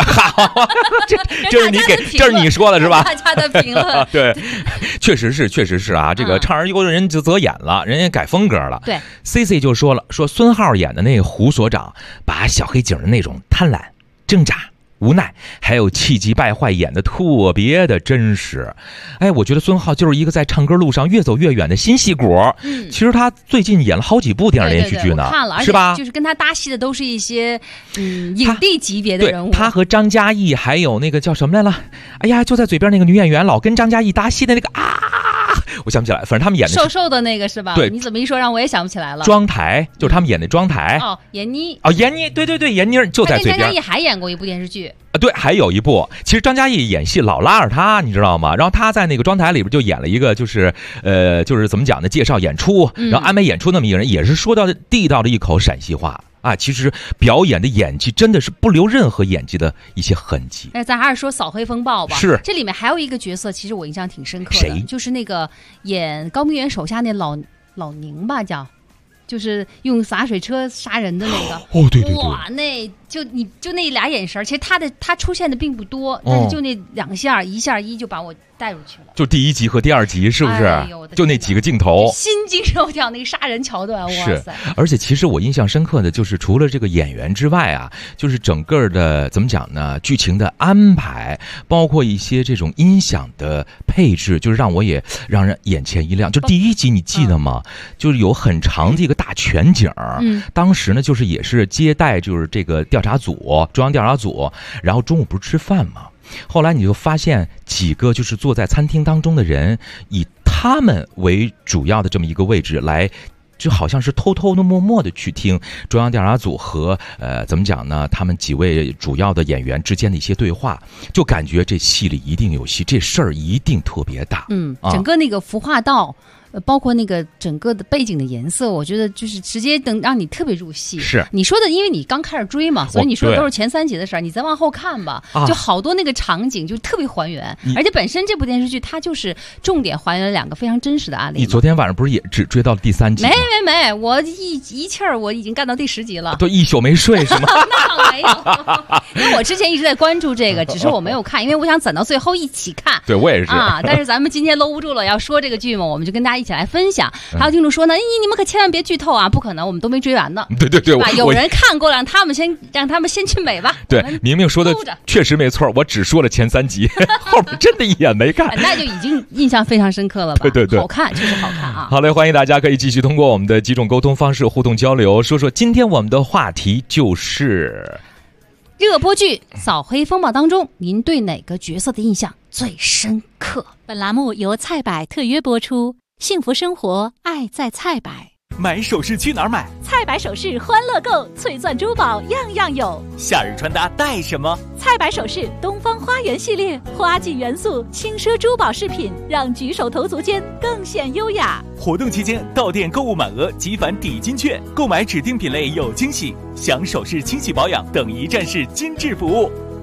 G: 这是你说的是吧？
C: 大家的评论
G: 对，确实是啊，这个唱而优的人就则演了，人家改风格了。
C: 对
G: ，CC 就说了，说孙浩演的那个胡所长，把小黑警的那种贪婪、挣扎、无奈，还有气急败坏演得特别的真实。哎，我觉得孙浩就是一个在唱歌路上越走越远的新戏骨。其实他最近演了好几部电视连续剧呢，
C: 我看了，
G: 是吧？
C: 就是跟他搭戏的都是一些影帝级别的人物。
G: 他和张嘉译还有那个叫什么来了？哎呀，就在嘴边那个女演员，老跟张嘉译搭戏的那个我想不起来，反正他们演的
C: 瘦瘦的那个是吧？
G: 对，
C: 你怎么一说让我也想不起来了。
G: 妆台就是他们演的妆台。
C: 闫妮。
G: 闫妮，对，闫妮就在嘴边。
C: 张嘉译还演过一部电视剧。
G: 对，还有一部，其实张嘉译演戏老拉着他，你知道吗？然后他在那个妆台里边就演了一个，就是怎么讲呢？介绍演出，然后安排演出那么一个人，也是说到地道的一口陕西话。其实表演的演技真的是不留任何演技的一些痕迹。
C: 咱还是说扫黑风暴吧。
G: 是，
C: 这里面还有一个角色，其实我印象挺深刻的，
G: 谁？
C: 就是那个演高明远手下那老宁吧，就是用洒水车杀人的那个。
G: 对，
C: 哇，那就那俩眼神，其实他出现的并不多，但是就那2下一下就把我带入去了。
G: 就第1集和第2集是不是？就那几个镜头，
C: 心惊肉跳那个杀人桥段，哇塞！
G: 而且其实我印象深刻的就是除了这个演员之外啊，就是整个的怎么讲呢？剧情的安排，包括一些这种音响的配置，就是让人眼前一亮。就第1集你记得吗？就是有很长的一个大全景，当时呢就是也是接待就是这个中央调查组，然后中午不是吃饭吗？后来你就发现几个就是坐在餐厅当中的人，以他们为主要的这么一个位置来，就好像是偷偷的默默的去听中央调查组和怎么讲呢，他们几位主要的演员之间的一些对话，就感觉这戏里一定有戏，这事儿一定特别大。
C: 整个那个服化道包括那个整个的背景的颜色，我觉得就是直接能让你特别入戏。
G: 是
C: 你说的，因为你刚开始追嘛，所以你说的都是前3集的事儿，你再往后看吧，就好多那个场景就特别还原，而且本身这部电视剧它就是重点还原了2个非常真实的案例。
G: 你昨天晚上不是也只追到第3集吗？
C: 没，我一气儿我已经干到第10集了，
G: 都一宿没睡是吗？
C: 那没有，因为我之前一直在关注这个，只是我没有看，因为我想攒到最后一起看。
G: 对，我也是
C: 但是咱们今天搂不住了，要说这个剧嘛，我们就跟大家一起来分享。还有听众说呢，你们可千万别剧透啊，不可能，我们都没追完呢。
G: 对，
C: 有人看过，让他们先去美吧。
G: 对，明明说的确实没错，我只说了前3集，后面真的一眼没看，
C: 那就已经印象非常深刻了吧？
G: 对，
C: 好看，确实好看啊。
G: 好嘞，欢迎大家可以继续通过我们的几种沟通方式互动交流，说今天我们的话题就是
C: 热播剧《扫黑风暴》当中，您对哪个角色的印象最深刻？
Q: 本栏目由菜百特约播出，幸福生活，爱在菜百。
N: 买首饰去哪儿买？
Q: 菜百首饰欢乐购，翠钻珠宝样样有。
N: 夏日穿搭带什么？
Q: 菜百首饰东方花园系列，花季元素，轻奢珠宝饰品，让举手投足间更显优雅。
N: 活动期间到店购物满额即返抵金券，购买指定品类有惊喜，享首饰清洗保养等一站式精致服务。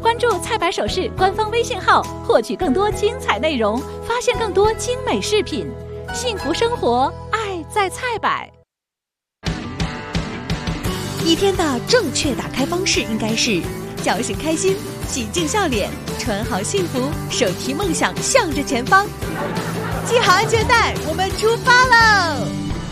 Q: 关注菜百首饰官方微信号，获取更多精彩内容，发现更多精美饰品。幸福生活，爱在菜百。
J: 一天的正确打开方式应该是叫醒开心，洗净笑脸，穿好幸福，手提梦想向着前方。系好安全带，我们出发喽！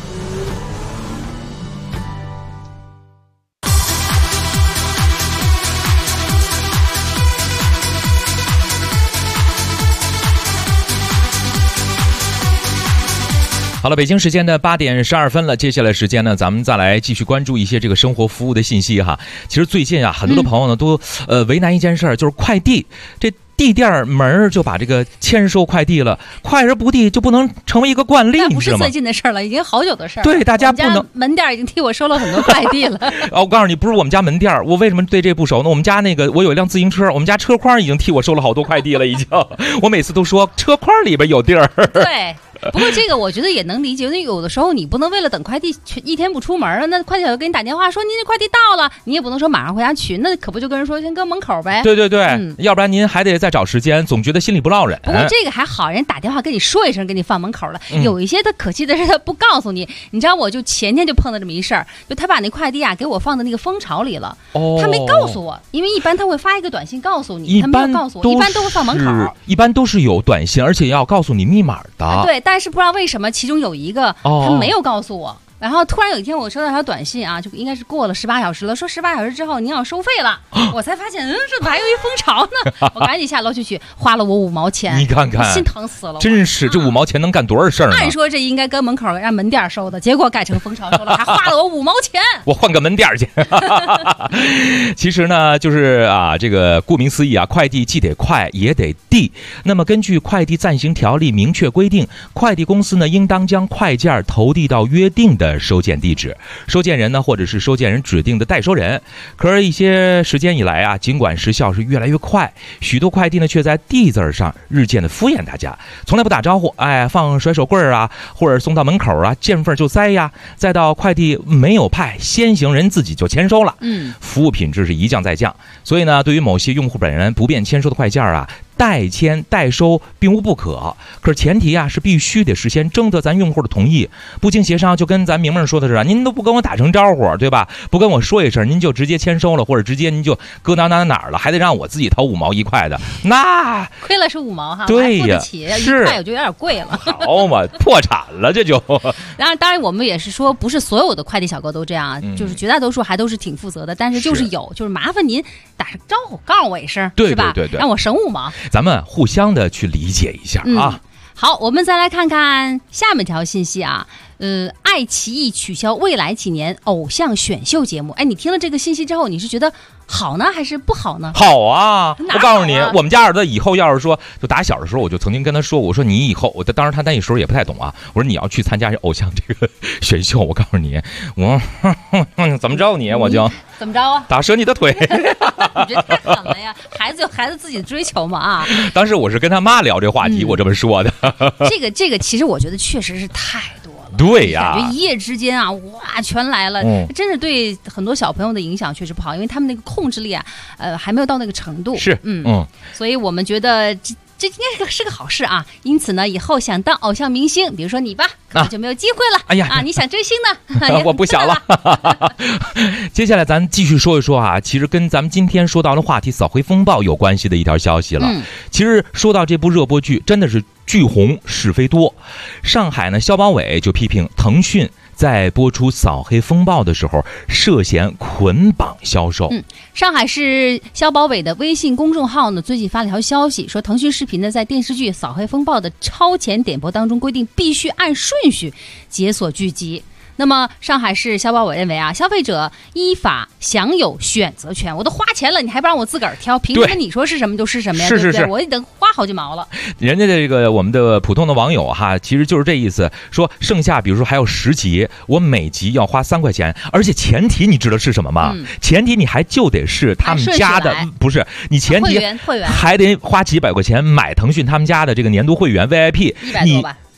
G: 好了，北京时间的8点12分了，接下来时间呢，咱们再来继续关注一些这个生活服务的信息哈。其实最近啊，很多的朋友呢都为难一件事儿，就是快递这。地店门就把这个签收快递了，快而不递就不能成为一个惯例，
C: 那不是最近的事儿了，已经好久的事儿。
G: 对，大家不能。
C: 门店已经替我收了很多快递了。
G: 我告诉你，不是我们家门店，我为什么对这不熟呢？我们家那个，我有一辆自行车，我们家车筐已经替我收了好多快递了，已经。我每次都说车筐里边有地儿。
C: 对。不过这个我觉得也能理解，因为有的时候你不能为了等快递一天不出门了，那快递小哥给你打电话说您这快递到了，你也不能说马上回家取，那可不就跟人说先搁门口呗。
G: 对对对，要不然您还得再找时间，总觉得心里不落忍。
C: 不过这个还好，人打电话跟你说一声，给你放门口了。有一些他可气的是他不告诉你，你知道我就前天就碰到这么一事儿，就他把那快递啊给我放在那个蜂巢里了，他没告诉我，因为一般他会发一个短信告诉你，他没有告诉我，一般都会放门口，
G: 一般都是有短信，而且要告诉你密码的。
C: 对，但是不知道为什么。其中有一个他没有告诉我，然后突然有一天我收到条短信啊，就应该是过了18小时了，说18小时之后您要收费了，我才发现这还有一蜂巢呢，我赶紧下楼去取，花了我5毛钱，
G: 你看看，
C: 心疼死了，
G: 真是这5毛钱能干多少事儿呢？
C: 按说这应该跟门口让门店收的，结果改成蜂巢收了，还花了我5毛钱，
G: 我换个门店去。其实呢，就是啊，这个顾名思义啊，快递既得快也得递。那么根据快递暂行条例明确规定，快递公司呢应当将快件投递到约定的收件地址，收件人呢或者是收件人指定的代收人。可是一些时间以来啊，尽管时效是越来越快，许多快递呢却在递字上日渐的敷衍大家，从来不打招呼，放甩手棍啊，或者送到门口啊，见缝就塞呀，再到快递没有派，先行人自己就签收了，服务品质是一降再降。所以呢，对于某些用户本人不便签收的快件啊，代签代收并无不可，可是前提啊是必须得事先征得咱用户的同意，不经协商就跟咱明明说的是您都不跟我打声招呼，对吧？不跟我说一声，您就直接签收了，或者直接您就搁哪儿了，还得让我自己掏5毛1块的，那
C: 亏了是5毛哈，
G: 对呀，
C: 是1块我就有点贵了，
G: 好嘛，破产了这就。
C: 当然我们也是说，不是所有的快递小哥都这样，就是绝大多数还都是挺负责的，但是就是就是麻烦您打声招呼，告诉我一声，
G: 对
C: 是吧？
G: 对，
C: 让我省5毛。
G: 咱们互相的去理解一下啊。
C: 好，我们再来看看下面条信息啊。爱奇艺取消未来几年偶像选秀节目。你听了这个信息之后，你是觉得好呢还是不好呢？
G: 好啊！我告诉你，我们家儿子以后要是说，就打小的时候我就曾经跟他说，我说你以后，当然他那时候也不太懂啊，我说你要去参加偶像这个选秀，我告诉你，我怎么着你，我就
C: 怎么着啊？
G: 打折你的腿！
C: 你这太狠了呀！孩子有孩子自己的追求嘛啊！
G: 当时我是跟他妈聊这话题，我这么说的。
C: 这个其实我觉得确实是太多了。
G: 对呀，
C: 感觉一夜之间啊，哇，全来了，真是对很多小朋友的影响确实不好，因为他们那个控制力啊，还没有到那个程度。
G: 是，
C: 所以我们觉得这应该是个好事啊。因此呢，以后想当偶像明星，比如说你吧，可能就没有机会了。
G: 哎呀，
C: 你想追星呢？
G: 我不想了。接下来咱继续说一说啊，其实跟咱们今天说到的话题扫黑风暴有关系的一条消息了。其实说到这部热播剧，真的是剧红是非多。上海呢，消保委就批评腾讯在播出扫黑风暴的时候涉嫌捆绑销售。
C: 上海市消保委的微信公众号呢，最近发了条消息，说腾讯视频呢在电视剧《扫黑风暴》的超前点播当中规定，必须按顺序解锁剧集。那么上海市消保委认为啊，消费者依法享有选择权。我都花钱了，你还不让我自个儿挑，凭什么你说是什么就是什么呀？
G: 是是是，
C: 对不对？我也得花好几毛了。
G: 人家这个我们的普通的网友哈，其实就是这意思，说剩下比如说还有10集，我每集要花3块钱，而且前提你知道是什么吗？前提你还就得是他们家的，不是你前提
C: 会员
G: 还得花几百块钱买腾讯他们家的这个年度会员 VIP，
C: 100多吧。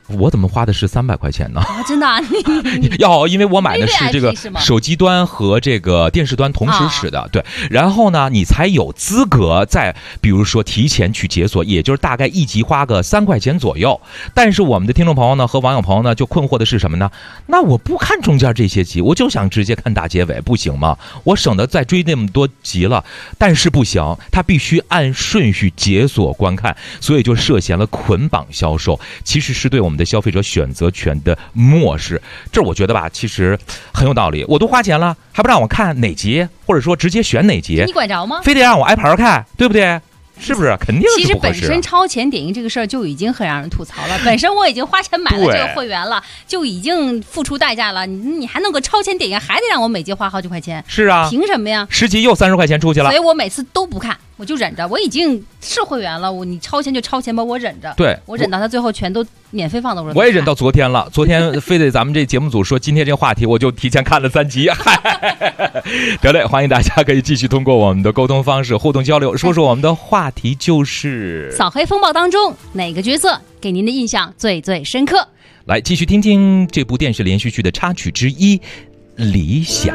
G: 我怎么花的是300块钱呢？
C: 啊，真的啊？
G: 因为我买的是这个手机端和这个电视端同时使的，对。然后呢，你才有资格再比如说提前去解锁，也就是大概1集花个3块钱左右。但是我们的听众朋友呢和网友朋友呢就困惑的是什么呢？那我不看中间这些集，我就想直接看大结尾，不行吗？我省得再追那么多集了。但是不行，它必须按顺序解锁观看，所以就涉嫌了捆绑销售，其实是对我们的消费者选择权的漠视。这我觉得吧，其实很有道理。我都花钱了，还不让我看哪集，或者说直接选哪集？
C: 你管着吗？
G: 非得让我挨盘看，对不对？是不是？肯定是不合适。
C: 其实本身超前点映这个事儿就已经很让人吐槽了。本身我已经花钱买了这个会员了，就已经付出代价了。你还弄个超前点映，还得让我每集花好几块钱？
G: 是啊，
C: 凭什么呀
G: ？10集又30块钱出去了。
C: 所以我每次都不看，我就忍着。我已经是会员了，你超前就超前吧，我忍着。
G: 对，
C: 我忍到他最后全都免费放的。
G: 我也忍到昨天了，昨天非得咱们这节目组说今天这个话题，我就提前看了3集。得嘞，欢迎大家可以继续通过我们的沟通方式互动交流，说说我们的话题就是
C: 扫黑风暴当中哪个角色给您的印象最深刻？
G: 来继续听听这部电视连续剧的插曲之一《理想》。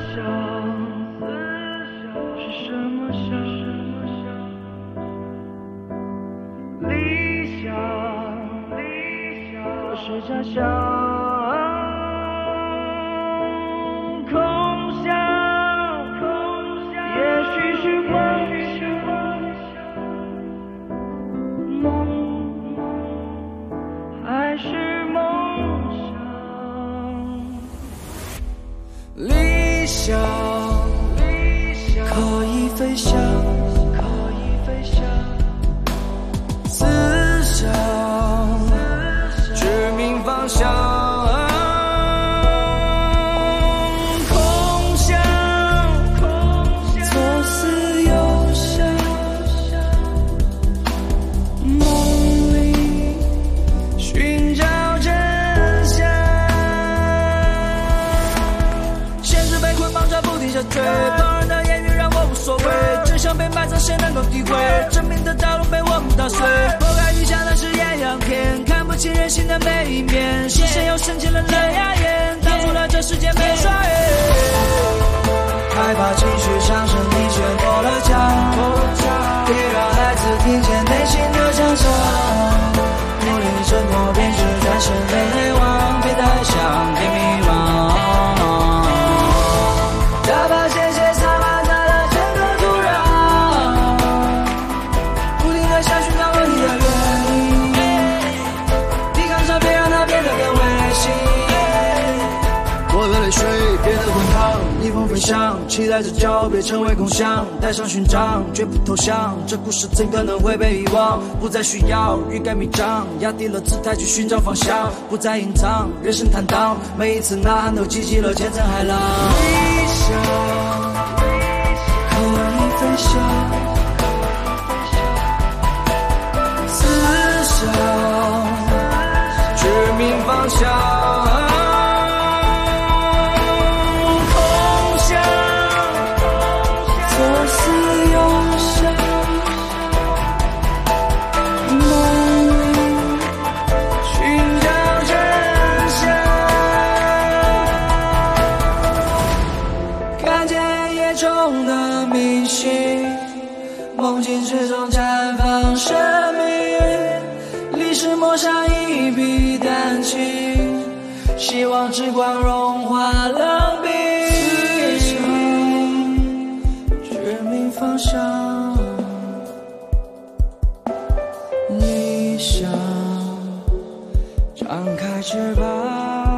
I: 是假象，空想，也许是幻想，梦还是梦想，理想可以飞翔，思想方向，空想，左思右想，梦里寻找真相。现实被捆绑着不停下坠，旁人的言语让我无所谓，真相被埋葬谁能够体会？生命的道路被我们打碎，活该理想的是艳阳天，看不清人性的每一面，视线又升起了冷压眼，挡住了这世界没双眼。害怕情绪上升，你却过了墙，别让孩子听见内心的想象，努力挣脱便是转身被黑忘，别太想，别迷茫，哪怕鲜血洒满在了整个土壤，不停地想寻找问题的原因，抵抗着别让它变得更危险。我的泪水变得滚烫，逆风飞翔，期待着骄傲别成为空想，带上勋章绝不投降，这故事怎可能会被遗忘？不再需要欲盖弥彰，压低了姿态去寻找方向，不再隐藏，人生坦荡，每一次呐喊都激起了千层海浪。理想可以飞翔，思想指明方向，梦境之中绽放生命，历史抹上一笔丹青，希望之光融化冷冰，指明方向，理想张开翅膀。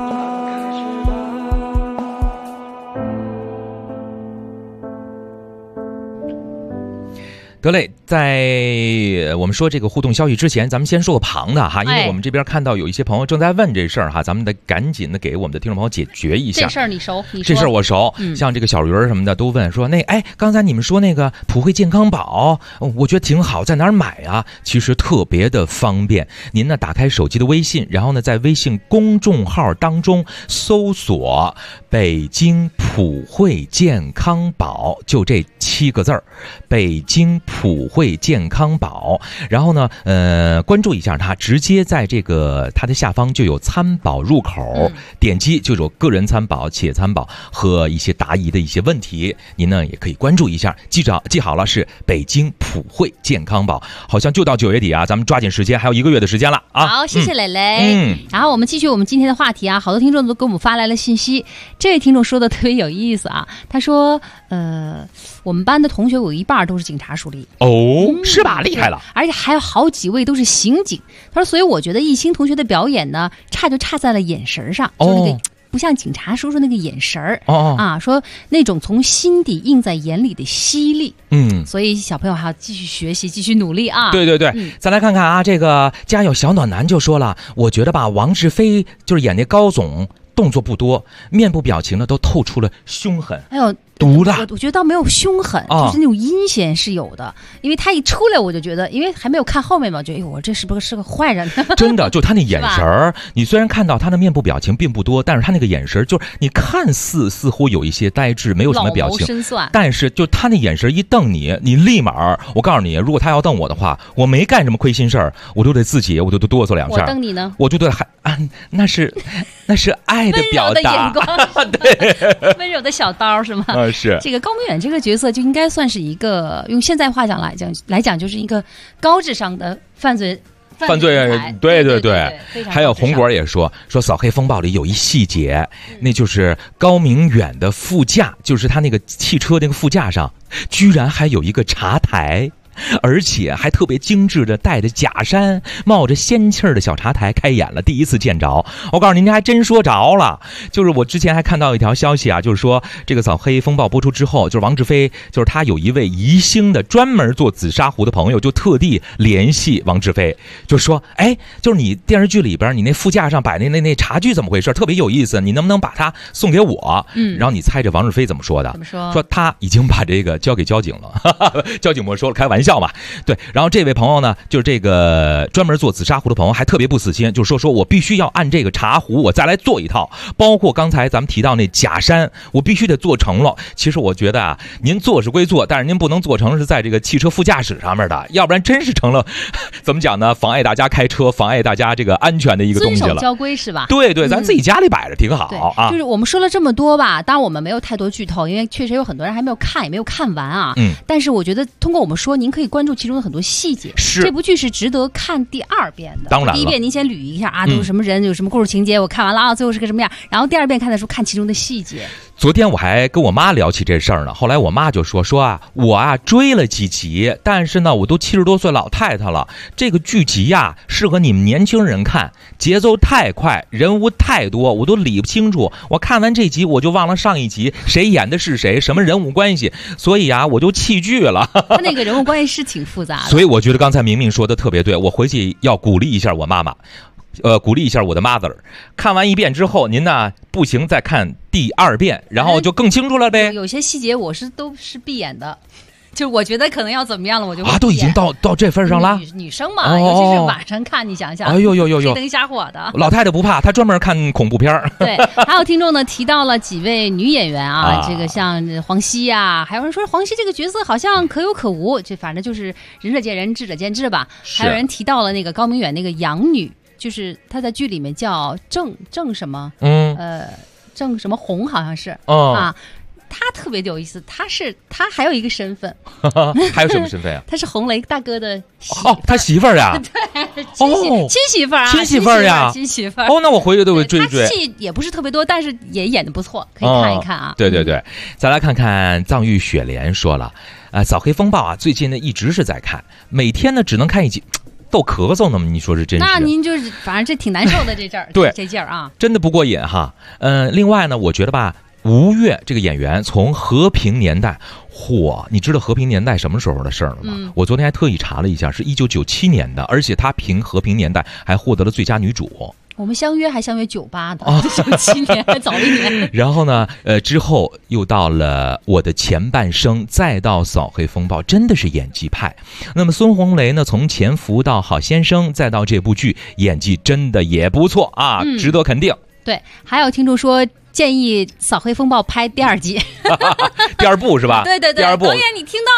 G: 得嘞，在我们说这个互动消息之前，咱们先说个旁的哈，因为我们这边看到有一些朋友正在问这事儿哈，咱们得赶紧的给我们的听众朋友解决一下。
C: 这事儿你熟？你说
G: 这事儿我熟，像这个小鱼儿什么的都问说刚才你们说那个普惠健康宝，我觉得挺好，在哪儿买啊？其实特别的方便，您呢打开手机的微信，然后呢在微信公众号当中搜索北京普惠健康宝，就这7个字儿，北京普惠健康宝，然后呢，关注一下它，直接在这个它的下方就有参保入口，点击就有个人参保、企业参保和一些答疑的一些问题，您呢也可以关注一下，记好了是北京普惠健康宝，好像就到9月底啊，咱们抓紧时间，还有1个月的时间了啊。
C: 好，谢谢蕾蕾。然后我们继续我们今天的话题啊，好多听众都给我们发来了信息。这位听众说的特别有意思啊，他说，我们班的同学有一半都是警察属吏。
G: 哦，是吧？厉害了。而
C: 且还有好几位都是刑警。他说，所以我觉得艺兴同学的表演呢，差就差在了眼神上，就那个不像警察叔叔那个眼神儿啊，说那种从心底映在眼里的犀利。所以小朋友还要继续学习，继续努力啊。
G: 对对对，再来看看啊，这个家有小暖男就说了，我觉得吧，王志飞就是演那高总，动作不多，面部表情呢都透出了凶狠。哎呦，毒辣。
C: 我觉得倒没有凶狠，就是那种阴险是有的。因为他一出来，我就觉得，因为还没有看后面嘛，我觉得，哎呦，我这是不是个坏人？
G: 真的，就他那眼神儿，你虽然看到他的面部表情并不多，但是他那个眼神就是你看似乎有一些呆滞，没有什么表情，
C: 深算。
G: 但是就他那眼神一瞪你，你立马，我告诉你，如果他要瞪我的话，我没干什么亏心事儿，我就得自己，我就哆嗦两下。
C: 我瞪你呢，
G: 我就对那是爱的表达，
C: 温柔的眼光，对，温柔的小刀是吗？
G: 是
C: 这个高明远这个角色就应该算是一个用现在话讲来讲就是一个高智商的犯罪，
G: 对对对。还有红果也说扫黑风暴里有一细节，那就是高明远的副驾，就是他那个汽车那个副驾上居然还有一个茶台，而且还特别精致的带着假山冒着仙气儿的小茶台开演了，第一次见着。我告诉您还真说着了，就是我之前还看到一条消息啊，就是说这个扫黑风暴播出之后，就是王志飞，就是他有一位宜兴的专门做紫砂壶的朋友，就特地联系王志飞，就说就是你电视剧里边你那副驾上摆那茶具怎么回事，特别有意思，你能不能把它送给我？然后你猜这王志飞怎么说的？
C: 怎么说？
G: 说他已经把这个交给交警了。交警没说了，开玩笑嘛。对，然后这位朋友呢，就是这个专门做紫砂壶的朋友，还特别不死心，就是说我必须要按这个茶壶我再来做一套，包括刚才咱们提到那假山，我必须得做成了。其实我觉得啊，您做是归做，但是您不能做成是在这个汽车副驾驶上面的，要不然真是成了怎么讲呢？妨碍大家开车，妨碍大家这个安全的一个东西了。
C: 遵守交规是吧？
G: 对对，咱自己家里摆着挺好啊。
C: 就是我们说了这么多吧，当然我们没有太多剧透，因为确实有很多人还没有看，也没有看完啊。但是我觉得通过我们说，您可以关注其中的很多细节。这部剧是值得看第2遍的。
G: 当然了，
C: 第1遍您先捋一下啊，都是什么人，有什么故事情节，我看完了啊，最后是个什么样。然后第2遍看的时候看其中的细节。
G: 昨天我还跟我妈聊起这事儿呢，后来我妈就说啊，我啊追了几集，但是呢我都70多岁老太太了，这个剧集呀适合你们年轻人看，节奏太快，人物太多，我都理不清楚。我看完这集我就忘了上一集谁演的是谁，什么人物关系，所以啊我就弃剧了。
C: 他那个人物关系是挺复杂的，
G: 所以我觉得刚才明明说的特别对，我回去要鼓励一下我妈妈。鼓励一下我的 mother， 看完1遍之后，您呢不行再看第2遍，然后就更清楚了呗。
C: 有些细节我都是闭眼的，就我觉得可能要怎么样了，我就
G: 都已经到这份上了。
C: 女生嘛，尤其是晚上看，你想想，
G: 哎呦，
C: 黑灯瞎火的。
G: 老太太不怕，她专门看恐怖片。
C: 对，还有听众呢提到了几位女演员啊，这个像黄西啊，还有人说黄西这个角色好像可有可无，这反正就是仁者见仁，智者见智吧。还有人提到了那个高明远那个养女。就是他在剧里面叫郑什么，郑什么红好像是啊，他特别有意思，他还有一个身份，
G: 还有什么身份啊？
C: 他是洪雷大哥的
G: 他媳妇儿呀，
C: 对，亲媳妇儿啊，
G: 亲媳妇儿呀，
C: 亲媳妇儿。
G: 那我回去都会追。他
C: 戏也不是特别多，但是也演得不错，可以看一看啊。
G: 对对对，再来看看藏玉雪莲说了，扫黑风暴啊，最近呢一直是在看，每天呢只能看1集。都咳嗽呢吗？你说是真是？
C: 那您就是反正这挺难受的这阵儿，
G: 对
C: 这劲儿啊，
G: 真的不过瘾哈。另外呢，我觉得吧，吴越这个演员从和平年代你知道和平年代什么时候的事儿了吗？我昨天还特意查了一下，是1997年的，而且她凭和平年代还获得了最佳女主。
C: 我们相约98的，97年还早1年。
G: 然后呢，之后又到了我的前半生，再到扫黑风暴，真的是演技派。那么孙红雷呢，从潜伏到好先生，再到这部剧，演技真的也不错啊，值得肯定。
C: 对，还有听众说建议《扫黑风暴》拍第2季，
G: 第2部是吧？
C: 对对对，导演你听到了吗？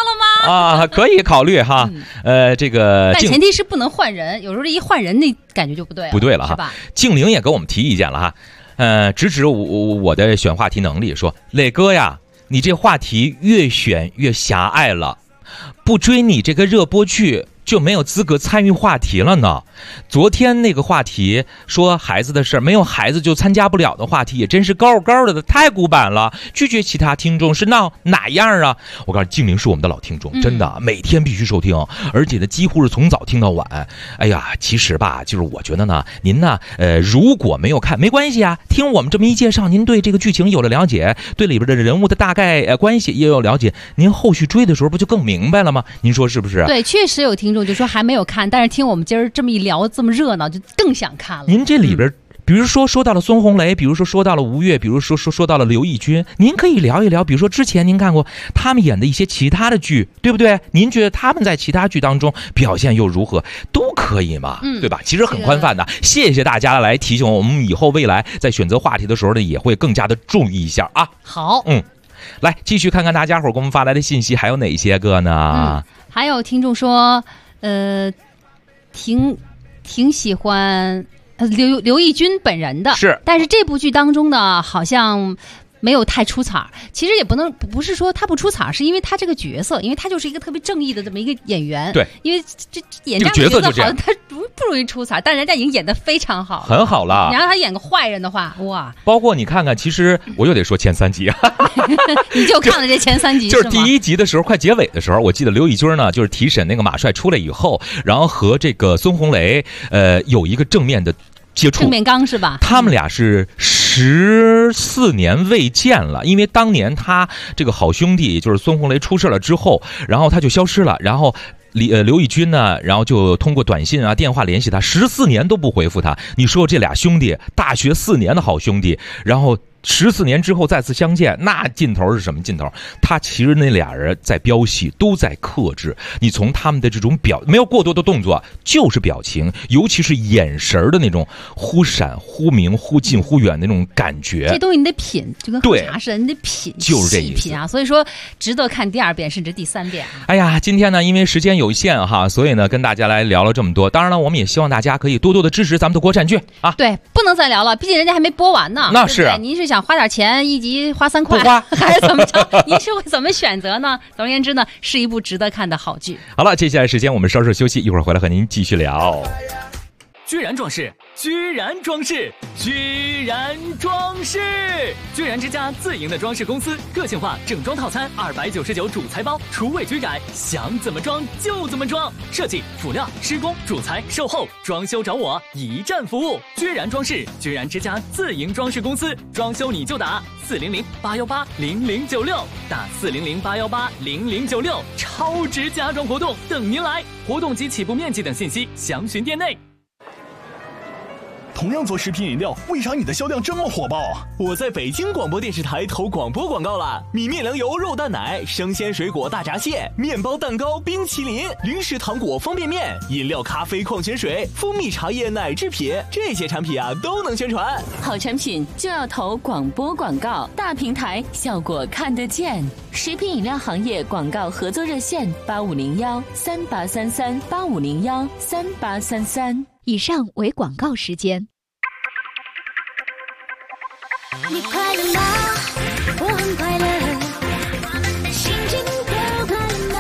G: 啊，可以考虑哈。这个，
C: 但前提是不能换人，有时候这一换人，那感觉就不对了，
G: 不对了哈。
C: 是吧？
G: 静玲也给我们提意见了哈，指我的选话题能力，说磊哥呀，你这话题越选越狭隘了，不追你这个热播剧就没有资格参与话题了呢。昨天那个话题说孩子的事儿，没有孩子就参加不了的话题，也真是高的，太古板了。拒绝其他听众是闹哪样啊？我告诉你，静玲是我们的老听众，真的每天必须收听，而且呢几乎是从早听到晚。哎呀，其实吧，就是我觉得呢，您呢，如果没有看没关系啊，听我们这么一介绍，您对这个剧情有了了解，对里边的人物的大概关系也有了解，您后续追的时候不就更明白了吗？您说是不是？
C: 对，确实有听众就说还没有看，但是听我们今儿这么一聊，这么热闹，就更想看了。
G: 您这里边，比如说到了孙红雷，比如说到了吴越，比如说到了刘奕君，您可以聊一聊，比如说之前您看过他们演的一些其他的剧，对不对？您觉得他们在其他剧当中表现又如何，都可以嘛，对吧？其实很宽泛的。谢谢大家来提醒我们，以后未来在选择话题的时候呢，也会更加的注意一下啊。
C: 好，
G: 来继续看看大家伙给我们发来的信息，还有哪些个呢？
C: 还有听众说，挺喜欢刘奕君本人的，
G: 是，
C: 但是这部剧当中呢，好像没有太出彩。其实也不是说他不出彩，是因为他这个角色，因为他就是一个特别正义的这么一个演员。
G: 对，
C: 因为这演这样的角色好像他不容易出彩，但人家已经演得非常好，
G: 很好了。
C: 你让他演个坏人的话，哇！
G: 包括你看看，其实我又得说前3集啊，
C: 你就看了这前3集，
G: 就是第1集的时候，快结尾的时候，我记得刘奕君呢，就是提审那个马帅出来以后，然后和这个孙红雷有一个正面的接触，
C: 正面刚是吧？
G: 他们俩是14年未见了，因为当年他这个好兄弟就是孙红雷出事了之后，然后他就消失了，然后刘奕君呢，然后就通过短信啊、电话联系他，14年都不回复他。你说这俩兄弟，大学4年的好兄弟，然后14年之后再次相见，那劲头是什么劲头？他其实那俩人在飙戏，都在克制。你从他们的这种没有过多的动作，就是表情，尤其是眼神的那种忽闪忽明、忽近忽远的那种感觉。
C: 这东西你得品，就跟喝茶似的，你得品，
G: 就是这意思
C: 品啊。所以说，值得看第2遍甚至第3遍。
G: 哎呀，今天呢，因为时间有限哈，所以呢，跟大家来聊了这么多。当然了，我们也希望大家可以多多的支持咱们的国产剧啊。
C: 对，不能再聊了，毕竟人家还没播完呢。
G: 那是啊，
C: 您是想花点钱，1集花3块，
G: 不花
C: 还是怎么着？您是会怎么选择呢？总而言之呢，是一部值得看的好剧。
G: 好了，接下来时间我们稍事休息，一会儿回来和您继续聊。
L: 居然装饰，居然装饰，居然装饰！居然之家自营的装饰公司，个性化整装套餐299主材包，厨卫居然，想怎么装就怎么装。设计、辅料、施工、主材、售后、装修找我，一站服务。居然装饰，居然之家自营装饰公司，装修你就打400-818-0096，打400-818-0096，超值家装活动等您来，活动及起步面积等信息详询店内。
R: 同样做食品饮料，为啥你的销量这么火爆啊？我在北京广播电视台投广播广告了，米面粮油肉蛋奶、生鲜水果大闸蟹、面包蛋糕、冰淇淋、零食糖果方便面、饮料咖啡矿泉水、蜂蜜茶叶奶制品，这些产品啊都能宣传。
S: 好产品就要投广播广告，大平台效果看得见。食品饮料行业广告合作热线8501-3833-8501-3833。
Q: 以上为广告时间。
M: 你快乐吗？我很快乐，心情都快乐吗？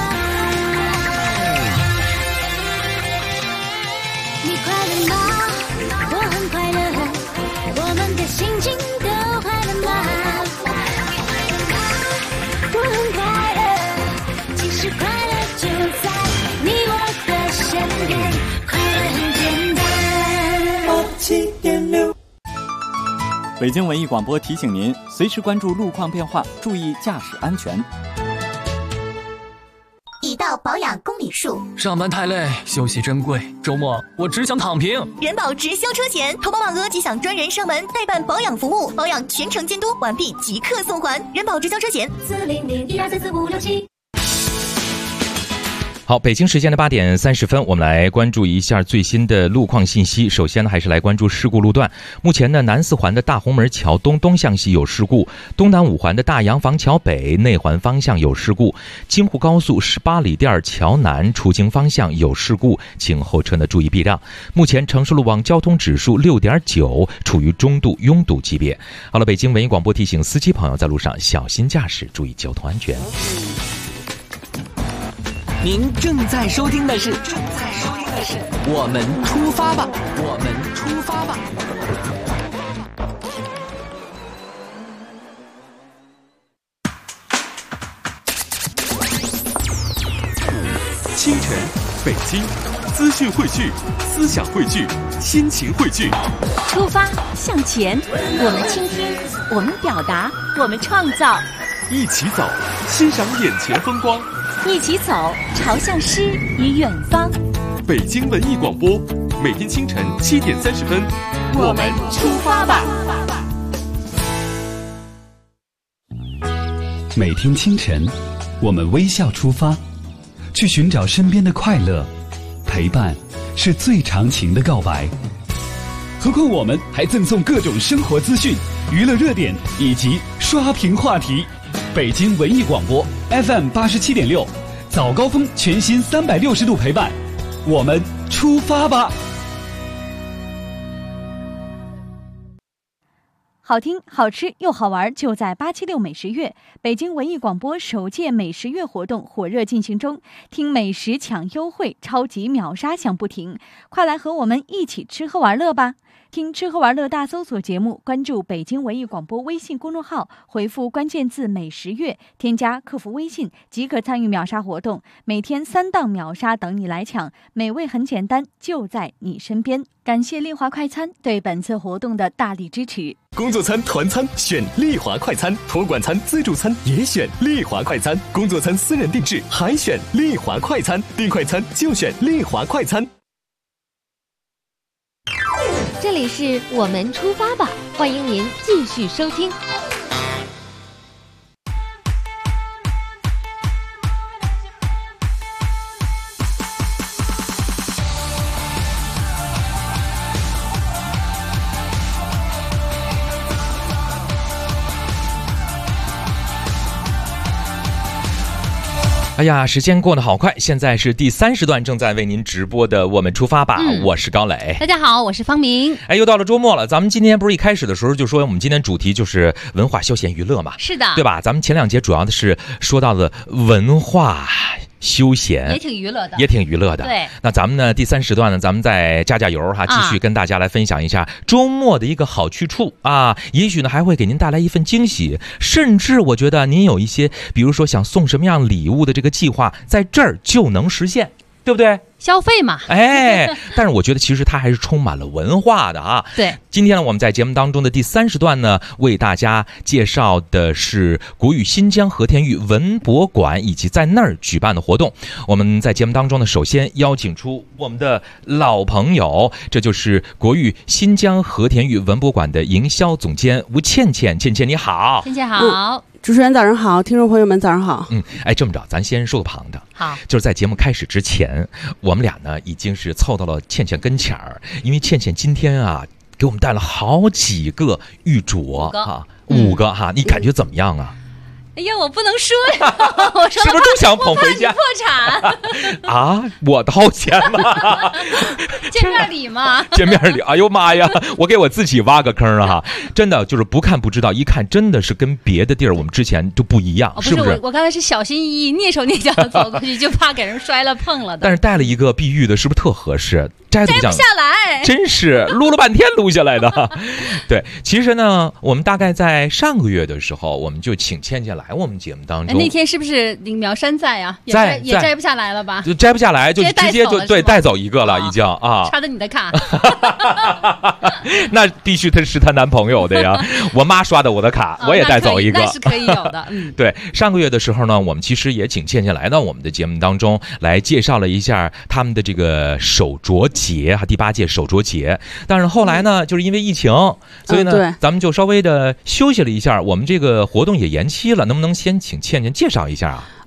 M: 你快乐吗？我很快乐，我们的心情都快乐吗？我很快乐，其实快乐就在你我的身边，快乐很简单。7.6
O: 北京文艺广播提醒您，随时关注路况变化，注意驾驶安全。
P: 已到保养公里数，
L: 上班太累，休息珍贵，周末我只想躺平。
P: 人保直销车险，投保满额即享专人上门代办保养服务，保养全程监督，完毕即刻送还。人保直销车险400-1234567。
G: 好，北京时间的8点30分，我们来关注一下最新的路况信息。首先呢，还是来关注事故路段。目前呢，南4环的大红门桥东东向西有事故，东南5环的大洋房桥北内环方向有事故，京沪高速18里店桥南出京方向有事故，请后车呢注意避让。目前城市路网交通指数6.9，处于中度拥堵级别。好了，北京文艺广播提醒司机朋友在路上小心驾驶，注意交通安全。
N: 您正在收听的是我们出发吧，我们出发吧。
B: 清晨，北京，资讯汇聚，思想汇聚，心情汇聚。
Q: 出发向前，我们倾听，我们表达，我们创造。
B: 一起走，欣赏眼前风光。
Q: 一起走，朝向诗与远方。
B: 北京文艺广播，每天清晨7点30分，
Q: 我们出发吧。
A: 每天清晨，我们微笑出发，去寻找身边的快乐。陪伴是最长情的告白。何况我们还赠送各种生活资讯、娱乐热点以及刷屏话题。北京文艺广播 FM 87.6，早高峰全新360度陪伴，我们出发吧！
D: 好听、好吃又好玩，就在876美食月。北京文艺广播首届美食月活动火热进行中，听美食抢优惠，超级秒杀响不停，快来和我们一起吃喝玩乐吧！听吃喝玩乐大搜索节目，关注北京文艺广播微信公众号，回复关键字美食月，添加客服微信即可参与秒杀活动，每天3档秒杀等你来抢，美味很简单，就在你身边。感谢丽华快餐对本次活动的大力支持。
E: 工作餐、团餐选丽华快餐，托管餐、自助餐也选丽华快餐，工作餐私人定制还选丽华快餐，订快餐就选丽华快餐。
H: 这里是我们出发吧，欢迎您继续收听。
G: 哎呀，时间过得好快，现在是第3时段正在为您直播的我们出发吧，我是高磊。
C: 大家好，我是方明。
G: 哎，又到了周末了，咱们今天不是一开始的时候就说我们今天主题就是文化休闲娱乐嘛？
C: 是的，
G: 对吧？咱们前2节主要的是说到了文化休闲，
C: 也挺娱乐的，对。
G: 那咱们呢，第3时段呢，咱们再加油哈，继续跟大家来分享一下周末的一个好去处啊，也许呢还会给您带来一份惊喜，甚至我觉得您有一些，比如说想送什么样礼物的这个计划，在这儿就能实现，对不对？
C: 消费嘛，
G: 哎，但是我觉得其实它还是充满了文化的啊。
C: 对，
G: 今天呢，我们在节目当中的第3时段呢，为大家介绍的是国语新疆和田玉文博馆以及在那儿举办的活动。我们在节目当中呢，首先邀请出我们的老朋友，这就是国语新疆和田玉文博馆的营销总监吴倩倩。倩倩你好。
C: 倩倩好。
T: 主持人早上好，听众朋友们早上好。
G: 哎，这么着，咱先说个旁的。
C: 好，
G: 就是在节目开始之前，我们俩呢已经是凑到了倩倩跟前儿，因为倩倩今天啊给我们带了好几个玉镯啊，5个哈，你感觉怎么样啊？
C: 哎呀，我不能说呀，我说
G: 是不是都想捧回家？
C: 破产
G: 啊！我掏钱吗？
C: 见面礼吗？
G: 见面礼！哎呦妈呀！我给我自己挖个坑了哈！真的就是不看不知道，一看真的是跟别的地儿我们之前就不一样，是不是？
C: 我刚才是小心翼翼、蹑手蹑脚的走过去，就怕给人摔了碰了的。
G: 但是带了一个碧玉的，是不是特合适？摘
C: 不下来，
G: 真是撸了半天撸下来的。对，其实呢，我们大概在上个月的时候，我们就请倩倩来我们节目当中。
C: 那天是不是李苗山在啊？也摘不下来了吧？
G: 就摘不下来，就直接就对带走一个了，已经啊。
C: 插的你的卡。
G: 那必须他是她男朋友的呀。我妈刷的我的卡，我也带走一个。
C: 那是可以有的。
G: 对，上个月的时候呢，我们其实也请倩倩来到我们的节目当中，来介绍了一下他们的这个手镯节哈，第8届手镯节。但是后来呢，就是因为疫情，所以呢，咱们就稍微的休息了一下，我们这个活动也延期了。能不能先请倩倩介绍一下啊？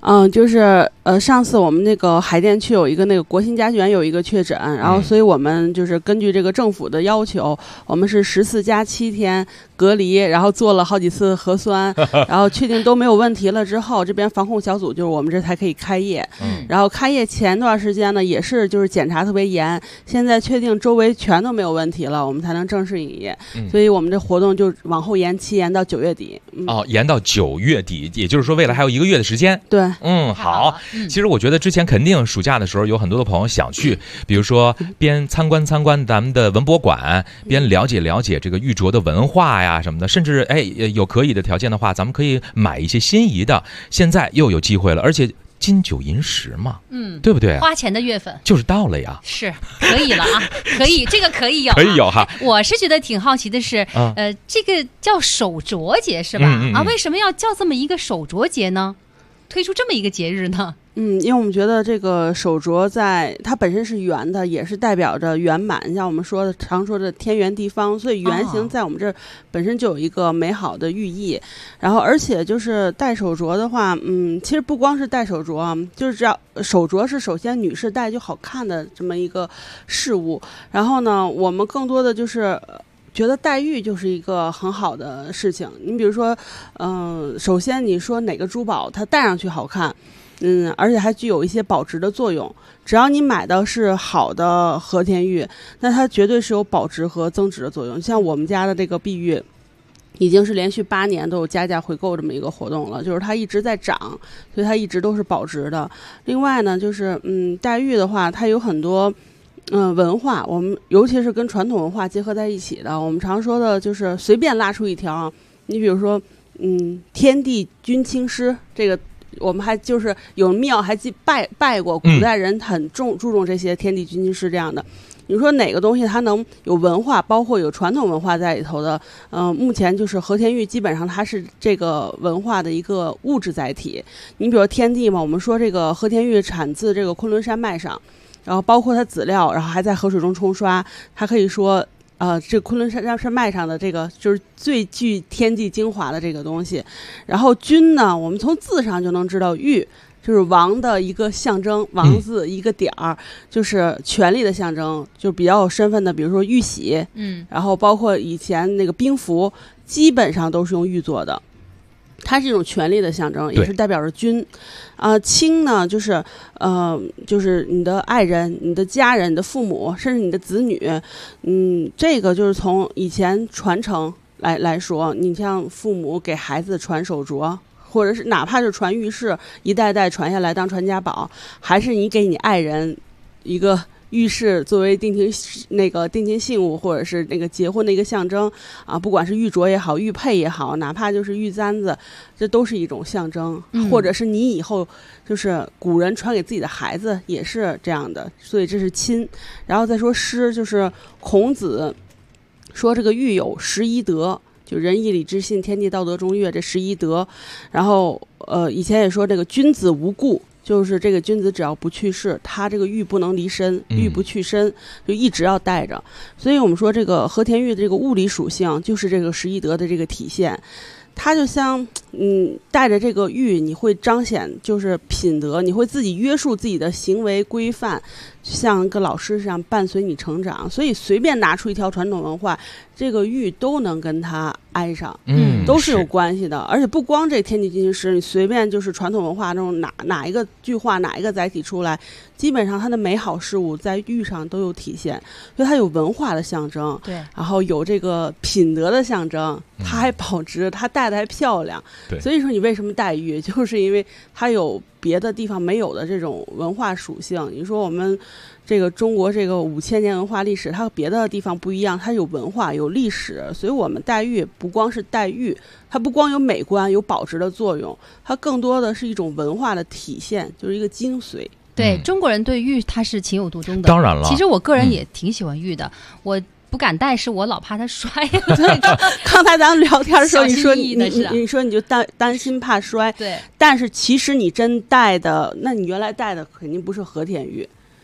T: 就是上次我们那个海淀区有一个那个国新家园有一个确诊，然后所以我们就是根据这个政府的要求，我们是14加7天隔离，然后做了好几次核酸，然后确定都没有问题了之后，这边防控小组就是我们这才可以开业。然后开业前段时间呢，也是就是检查特别严，现在确定周围全都没有问题了，我们才能正式营业。所以我们这活动就往后延期，延到9月底。
G: 延到9月底，也就是说未来还有1个月的时间。
T: 对，
G: 好。其实我觉得之前肯定暑假的时候有很多的朋友想去，比如说边参观咱们的文博馆，边了解这个玉镯的文化呀什么的，甚至有可以的条件的话，咱们可以买一些心仪的。现在又有机会了，而且金9银10嘛，对不对？
C: 花钱的月份
G: 就是到了呀，
C: 是可以了啊，可以，这个可以有，
G: 可以有哈。
C: 我是觉得挺好奇的是，这个叫手镯节是吧？为什么要叫这么一个手镯节呢？推出这么一个节日呢？
T: 因为我们觉得这个手镯它本身是圆的，也是代表着圆满，像我们常说的天圆地方，所以圆形在我们这本身就有一个美好的寓意。然后而且就是戴手镯的话，其实不光是戴手镯，就是只要手镯是首先女士戴就好看的这么一个事物。然后呢，我们更多的就是觉得戴玉就是一个很好的事情。你比如说，首先你说哪个珠宝它戴上去好看，而且还具有一些保值的作用。只要你买的是好的和田玉，那它绝对是有保值和增值的作用。像我们家的这个碧玉，已经是连续8年都有加价回购这么一个活动了，就是它一直在涨，所以它一直都是保值的。另外呢，就是戴玉的话，它有很多文化，我们尤其是跟传统文化结合在一起的。我们常说的就是随便拉出一条，你比如说天地君亲师，这个我们还就是有庙还拜过，古代人很注重这些天地君亲师这样的。你说哪个东西它能有文化，包括有传统文化在里头的？目前就是和田玉，基本上它是这个文化的一个物质载体。你比如天地嘛，我们说这个和田玉产自这个昆仑山脉上，然后包括它籽料，然后还在河水中冲刷，它可以说这昆仑山脉上的这个就是最具天地精华的这个东西。然后君呢，我们从字上就能知道，玉就是王的一个象征，王字一个点儿，就是权力的象征，就比较有身份的，比如说玉玺，然后包括以前那个兵符，基本上都是用玉做的。它是一种权力的象征，也是代表着君。亲呢，就是你的爱人、你的家人、你的父母，甚至你的子女。这个就是从以前传承来说，你像父母给孩子传手镯，或者是哪怕是传玉饰，一代代传下来当传家宝，还是你给你爱人一个玉饰作为定情信物，或者是那个结婚的一个象征啊，不管是玉镯也好，玉佩也好，哪怕就是玉簪子，这都是一种象征。或者是你以后就是古人传给自己的孩子也是这样的，所以这是亲。然后再说诗，就是孔子说这个玉有11德，就仁义礼智信天地道德忠乐这11德。然后以前也说这个君子无故，就是这个君子只要不去世，他这个玉不能离身，玉不去身，就一直要带着。所以我们说这个和田玉的这个物理属性就是这个11德的这个体现。它就像带着这个玉，你会彰显就是品德，你会自己约束自己的行为规范，像个老师一样伴随你成长。所以随便拿出一条传统文化，这个玉都能跟它挨上，都是有关系的。而且不光这天地君亲师，你随便就是传统文化中哪一个句话哪一个载体出来，基本上它的美好事物在玉上都有体现，所以它有文化的象征，
C: 对，
T: 然后有这个品德的象征，它还保值，它戴的还漂亮，
G: 对。
T: 所以说你为什么戴玉，就是因为它有别的地方没有的这种文化属性。你说我们这个中国这个5000年文化历史，它和别的地方不一样，它有文化有历史，所以我们戴玉不光是戴玉，它不光有美观有保值的作用，它更多的是一种文化的体现，就是一个精髓。
C: 对，中国人对玉它是情有独钟的。
G: 当然了，
C: 其实我个人也挺喜欢玉的，我不敢戴，是我老怕它摔了。
T: 对，刚才咱们聊天的时候，你说你就担心怕摔，
C: 对。
T: 但是其实你真戴的，那你原来戴的肯定不是和田玉，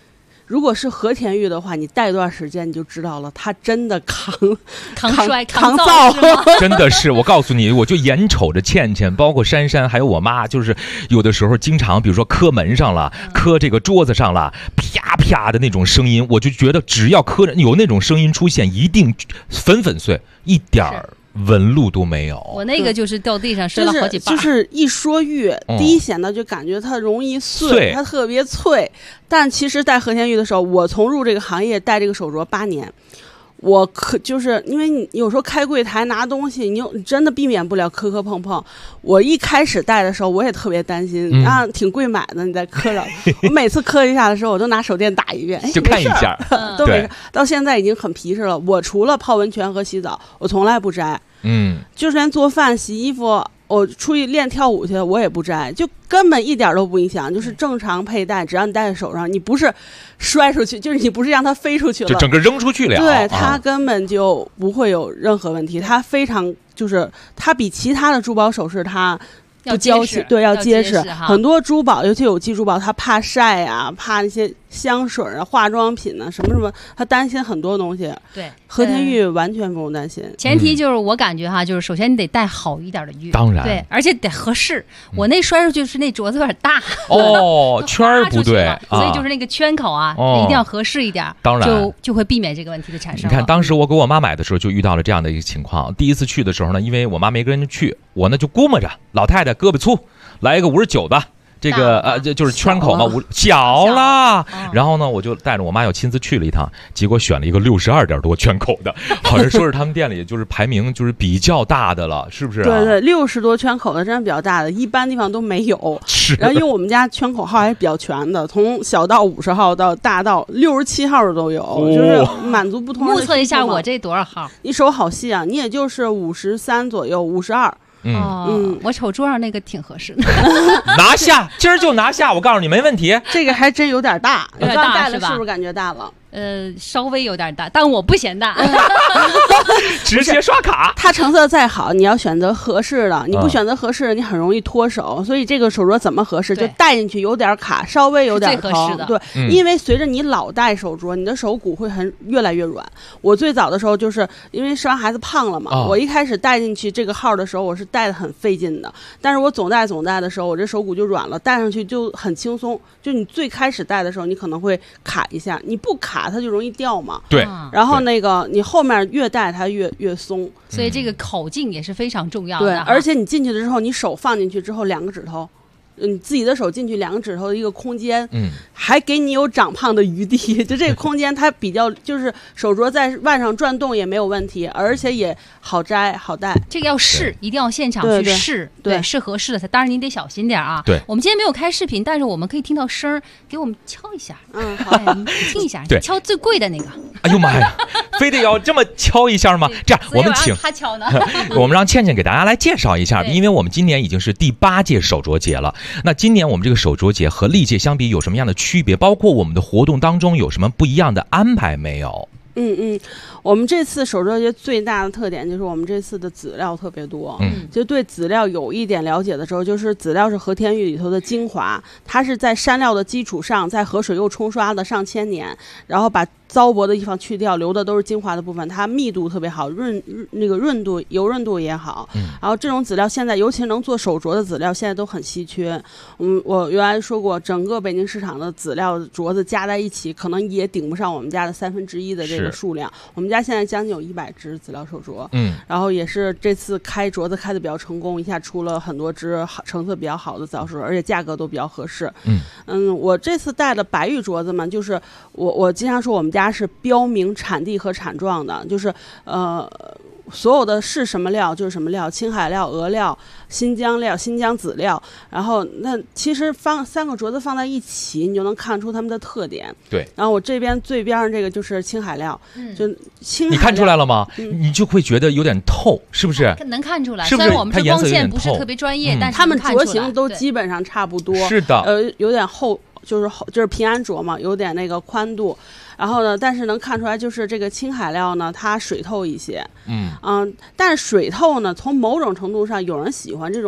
T: 如果是和田玉的话，你戴多长时间你就知道了，它真的扛
C: 摔
T: 抗
C: 造
G: 真的是，我告诉你，我就眼瞅着倩倩，包括珊珊，还有我妈，就是有的时候经常，比如说磕门上了，磕这个桌子上了，啪啪的那种声音，我就觉得只要磕有那种声音出现，一定粉碎，一点儿纹路都没有。
C: 我那个就是掉地上摔了好几把，
T: 就是一说玉，第一显得就感觉它容易碎，它特别脆。但其实戴和田玉的时候，我从入这个行业戴这个手镯8年。我就是因为你有时候开柜台拿东西，你真的避免不了磕磕碰碰。我一开始戴的时候，我也特别担心，挺贵买的，你再磕着。我每次磕一下的时候，我都拿手电打一遍，
G: 就看一下，
T: 都没事。到现在已经很皮实了。我除了泡温泉和洗澡，我从来不摘。就是连做饭、洗衣服。我出去练跳舞去，我也不摘，就根本一点都不影响，就是正常佩戴，只要你戴在手上，你不是摔出去，就是你不是让它飞出去了，
G: 就整个扔出去了。
T: 对，它根本就不会有任何问题，它非常就是它比其他的珠宝首饰它不娇气，对，要结实。很多珠宝，尤其有机珠宝，它怕晒啊，怕那些香水啊、化妆品啊，什么什么，它担心很多东西。
C: 对，
T: 和田玉完全不用担心。
C: 前提就是我感觉哈，就是首先你得戴好一点的玉，
G: 当然，
C: 对，而且得合适。我那摔出去是那镯子有点大，
G: 圈儿不对，
C: 所以就是那个圈口啊，一定要合适一点，
G: 当然
C: 就会避免这个问题的产生。
G: 你看，当时我给我妈买的时候就遇到了这样的一个情况。第一次去的时候呢，因为我妈没跟着去，我呢就估摸着老太太胳膊粗，来一个59的。这个就是圈口嘛，小了。然后呢，我就带着我妈又亲自去了一趟，结果选了一个62点多圈口的，好像说是他们店里就是排名就是比较大的了，是不是？
T: 对对，60多圈口的真的比较大的，一般地方都没有。
G: 是。
T: 然后因为我们家圈口号还是比较全的，从小到50号到大到67号的都有，就是满足不同人的需求。
C: 目测一下我这多少号？
T: 你手好细啊，你也就是53左右，52。
C: 我瞅桌上那个挺合适的，
G: 拿下，今儿就拿下，我告诉你没问题。
T: 这个还真有点大，
C: 有点大
T: 是吧？是不是感觉大了？
C: 稍微有点大，但我不嫌大，
G: 直接刷卡。
T: 它成色再好，你要选择合适的，你不选择合适的，你很容易脱手。所以这个手镯怎么合适？就戴进去有点卡，稍微有点疼。
C: 最合适的。
T: 对，因为随着你老戴手镯，你的手骨会越来越软。我最早的时候就是因为生完孩子胖了嘛，我一开始戴进去这个号的时候，我是戴的很费劲的。但是我总戴的时候，我这手骨就软了，戴上去就很轻松。就你最开始戴的时候，你可能会卡一下，你不卡它就容易掉嘛。
G: 对。
T: 然后那个你后面越戴它越松，
C: 所以这个口径也是非常重要的。
T: 对，而且你进去的时候，你手放进去之后，2个指头。你自己的手进去2个指头的一个空间，还给你有长胖的余地。就这个空间，它比较就是手镯在腕上转动也没有问题，而且也好摘好戴。
C: 这个要试，一定要现场去试，对，是合适的才。当然你得小心点啊。
G: 对，
C: 我们今天没有开视频，但是我们可以听到声儿，给我们敲一下。好，你听一下，
G: 对，
C: 敲最贵的那个。
G: 哎呦妈呀，非得要这么敲一下吗？这样，我们请
C: 他敲呢。
G: 我们让倩倩给大家来介绍一下，因为我们今年已经是第8届手镯节了。那今年我们这个手镯节和历届相比有什么样的区别？包括我们的活动当中有什么不一样的安排没有？
T: 我们这次手镯节最大的特点就是我们这次的籽料特别多。就对籽料有一点了解的时候，就是籽料是和田玉里头的精华，它是在山料的基础上，在河水又冲刷了上千年，然后把糟粕的地方去掉，留的都是精华的部分，它密度特别好，润度油润度也好。然后这种籽料现在尤其能做手镯的籽料现在都很稀缺。我原来说过，整个北京市场的籽料镯子加在一起，可能也顶不上我们家的1/3的这个数量。我们家现在将近有100只籽料手镯，然后也是这次开镯子开的比较成功，一下出了很多只成色比较好的籽料手镯，而且价格都比较合适。我这次戴的白玉镯子嘛，就是我经常说我们家是标明产地和产状的，就是所有的是什么料就是什么料，青海料、俄料、新疆料、新疆籽料，然后那其实3个镯子放在一起，你就能看出它们的特点。
G: 对。
T: 然后我这边最边上这个就是青海料，就青海料，
G: 你看出来了吗？你就会觉得有点透，是不是？
C: 能看出来，
G: 是不是？
C: 虽然我们这光线不是特别专业，但是
T: 它们镯型都基本上差不多。
G: 是的。
T: 有点厚，就是平安镯嘛，有点那个宽度。然后呢，但是能看出来，就是这个青海料呢，它水透一些。但是水透呢，从某种程度上，有人喜欢这种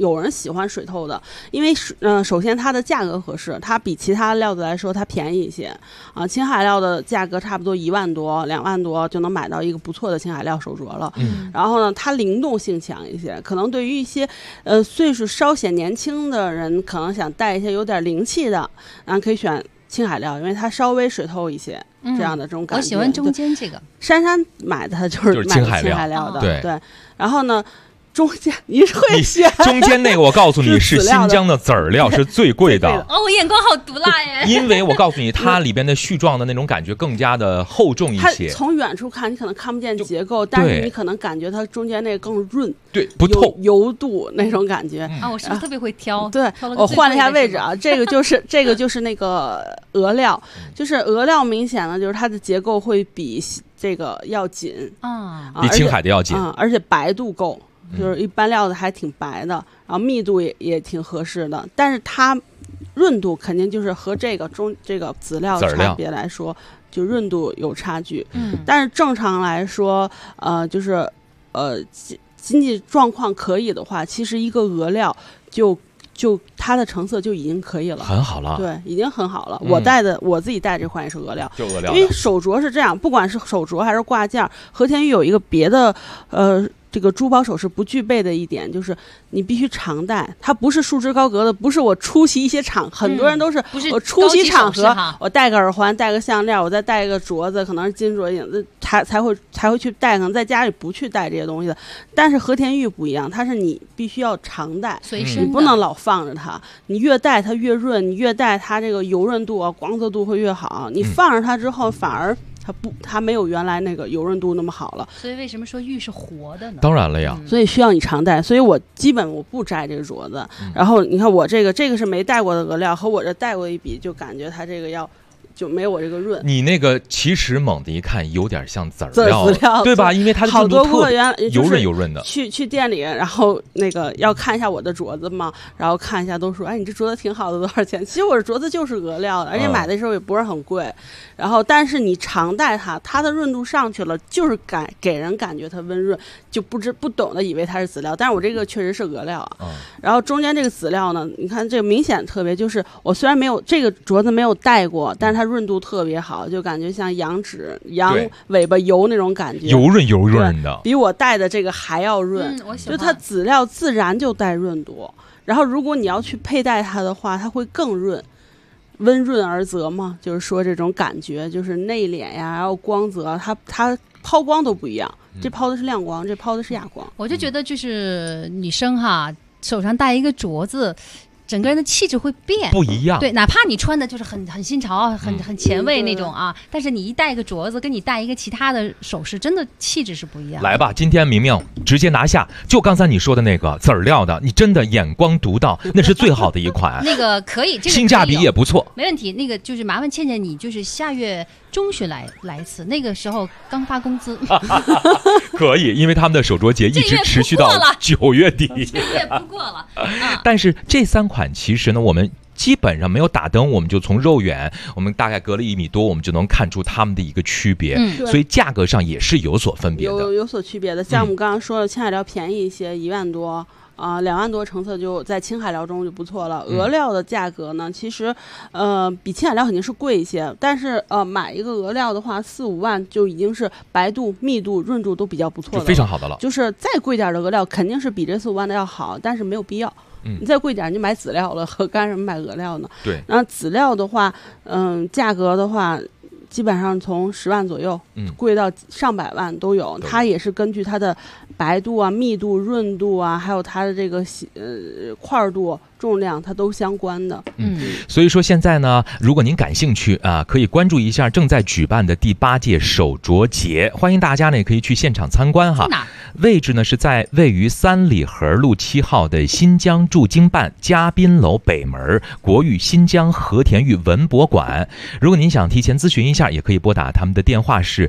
T: 有人喜欢水透的，因为首先它的价格合适，它比其他料子来说它便宜一些啊。青海料的价格差不多1万多、2万多就能买到一个不错的青海料手镯了。然后呢，它灵动性强一些，可能对于一些岁数稍显年轻的人，可能想带一些有点灵气的，然后可以选青海料，因为它稍微水透一些。这样的这种感觉，
C: 我喜欢中间这个。
T: 珊珊买的就是买的青海料的，对。然后呢，中间你会选
G: 中间那个，我告诉你是新疆的籽儿料，是最贵的。
C: 哦，我眼光好毒辣耶！
G: 因为我告诉你，它里边的絮状的那种感觉更加的厚重一些。
T: 它从远处看，你可能看不见结构，但是你可能感觉它中间那个更润，
G: 对，不透，
T: 油度那种感觉。
C: 啊，我是不是特别会挑？
T: 对，我换了一下位置啊，这个就是那个鹅料，就是鹅料明显的就是它的结构会比这个要紧
C: 啊，
G: 比青海的要紧，
T: 而且白度够。就是一般料子还挺白的，然后密度也挺合适的，但是它润度肯定就是和这个籽料差别来说，就润度有差距。但是正常来说，就是经济状况可以的话，其实一个鹅料就它的成色就已经可以了，
G: 很好了。
T: 对，已经很好了。我自己戴这款也是鹅料，
G: 就鹅料。
T: 因为手镯是这样，不管是手镯还是挂件，和田玉有一个别的这个珠宝首饰不具备的一点，就是你必须常戴，它不是束之高阁的，不是我出席一些很多人都是我出席场合，我戴个耳环，戴个项链，我再戴一个镯子，可能是金镯影子，才会去戴，可能在家里不去戴这些东西的。但是和田玉不一样，它是你必须要常戴，
C: 随身，
T: 你不能老放着它，你越戴它越润，你越戴它这个油润度啊、光泽度会越好，你放着它之后反而它没有原来那个油润度那么好了。
C: 所以为什么说玉是活的呢？
G: 当然了呀，
T: 所以需要你常戴。所以我基本我不摘这个镯子。然后你看我这个是没戴过的鹅料，和我这戴过一比，就感觉它这个就没有我这个润。
G: 你那个其实猛的一看有点像籽料，对吧？因为它的
T: 好多顾客
G: 油润油润的。
T: 去店里，然后那个要看一下我的镯子嘛，然后看一下都说，哎，你这镯子挺好的，多少钱？其实我这镯子就是鹅料的，而且买的时候也不是很贵。然后但是你常戴它的润度上去了，就是给人感觉它温润，就不懂的以为它是籽料，但是我这个确实是鹅料啊。然后中间这个籽料呢，你看这个明显特别，就是我虽然没有这个镯子没有戴过，但是它润度特别好，就感觉像羊尾巴油那种感觉，
G: 油润的，
T: 比我戴的这个还要润。就它籽料自然就带润度，然后如果你要去佩戴它的话，它会更润。温润而泽嘛，就是说这种感觉，就是内敛呀，然后光泽，它抛光都不一样，这抛的是亮光，这抛的是哑光。
C: 我就觉得就是女生哈，手上戴一个镯子，整个人的气质会变，
G: 不一样。
C: 对，哪怕你穿的就是很新潮、很前卫那种啊，但是你一戴一个镯子，跟你戴一个其他的首饰，真的气质是不一样。
G: 来吧，今天明明直接拿下，就刚才你说的那个籽儿料的，你真的眼光独到，那是最好的一款。
C: 那个可以，这个
G: 性价比也不错，
C: 没问题。那个就是麻烦倩倩，你就是下月中旬来一次，那个时候刚发工资。
G: 可以，因为他们的手镯节一直持续到9月底。
C: 这月不过了。
G: 但是这3款其实呢，我们基本上没有打灯，我们就从肉眼，我们大概隔了1米多，我们就能看出它们的一个区别。所以价格上也是有所分别的，
T: 有所区别的。像我们刚刚说的，青海料便宜一些，1万多。2万多成色就在青海料中就不错了。鹅料的价格呢，其实比青海料肯定是贵一些，但是买一个鹅料的话，4-5万就已经是白度、密度、润度都比较不错的，
G: 非常好的了。
T: 就是再贵点的鹅料肯定是比这4-5万的要好，但是没有必要。你再贵点你就买籽料了，何干什么买鹅料呢？
G: 对。
T: 然后籽料的话，价格的话，基本上从10万左右，贵到上百万都有。它也是根据它的白度啊、密度、润度啊，还有它的这个块度、重量，它都相关的。
G: 所以说现在呢，如果您感兴趣啊，可以关注一下正在举办的第8届手镯节，欢迎大家呢也可以去现场参观哈。位置呢是在位于3里河路7号的新疆驻京办嘉宾楼北门国誉新疆和田玉文博馆。如果您想提前咨询一下，也可以拨打他们的电话是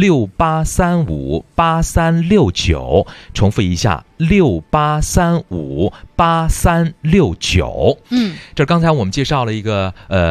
G: 68358369，重复一下68358369。这刚才我们介绍了一个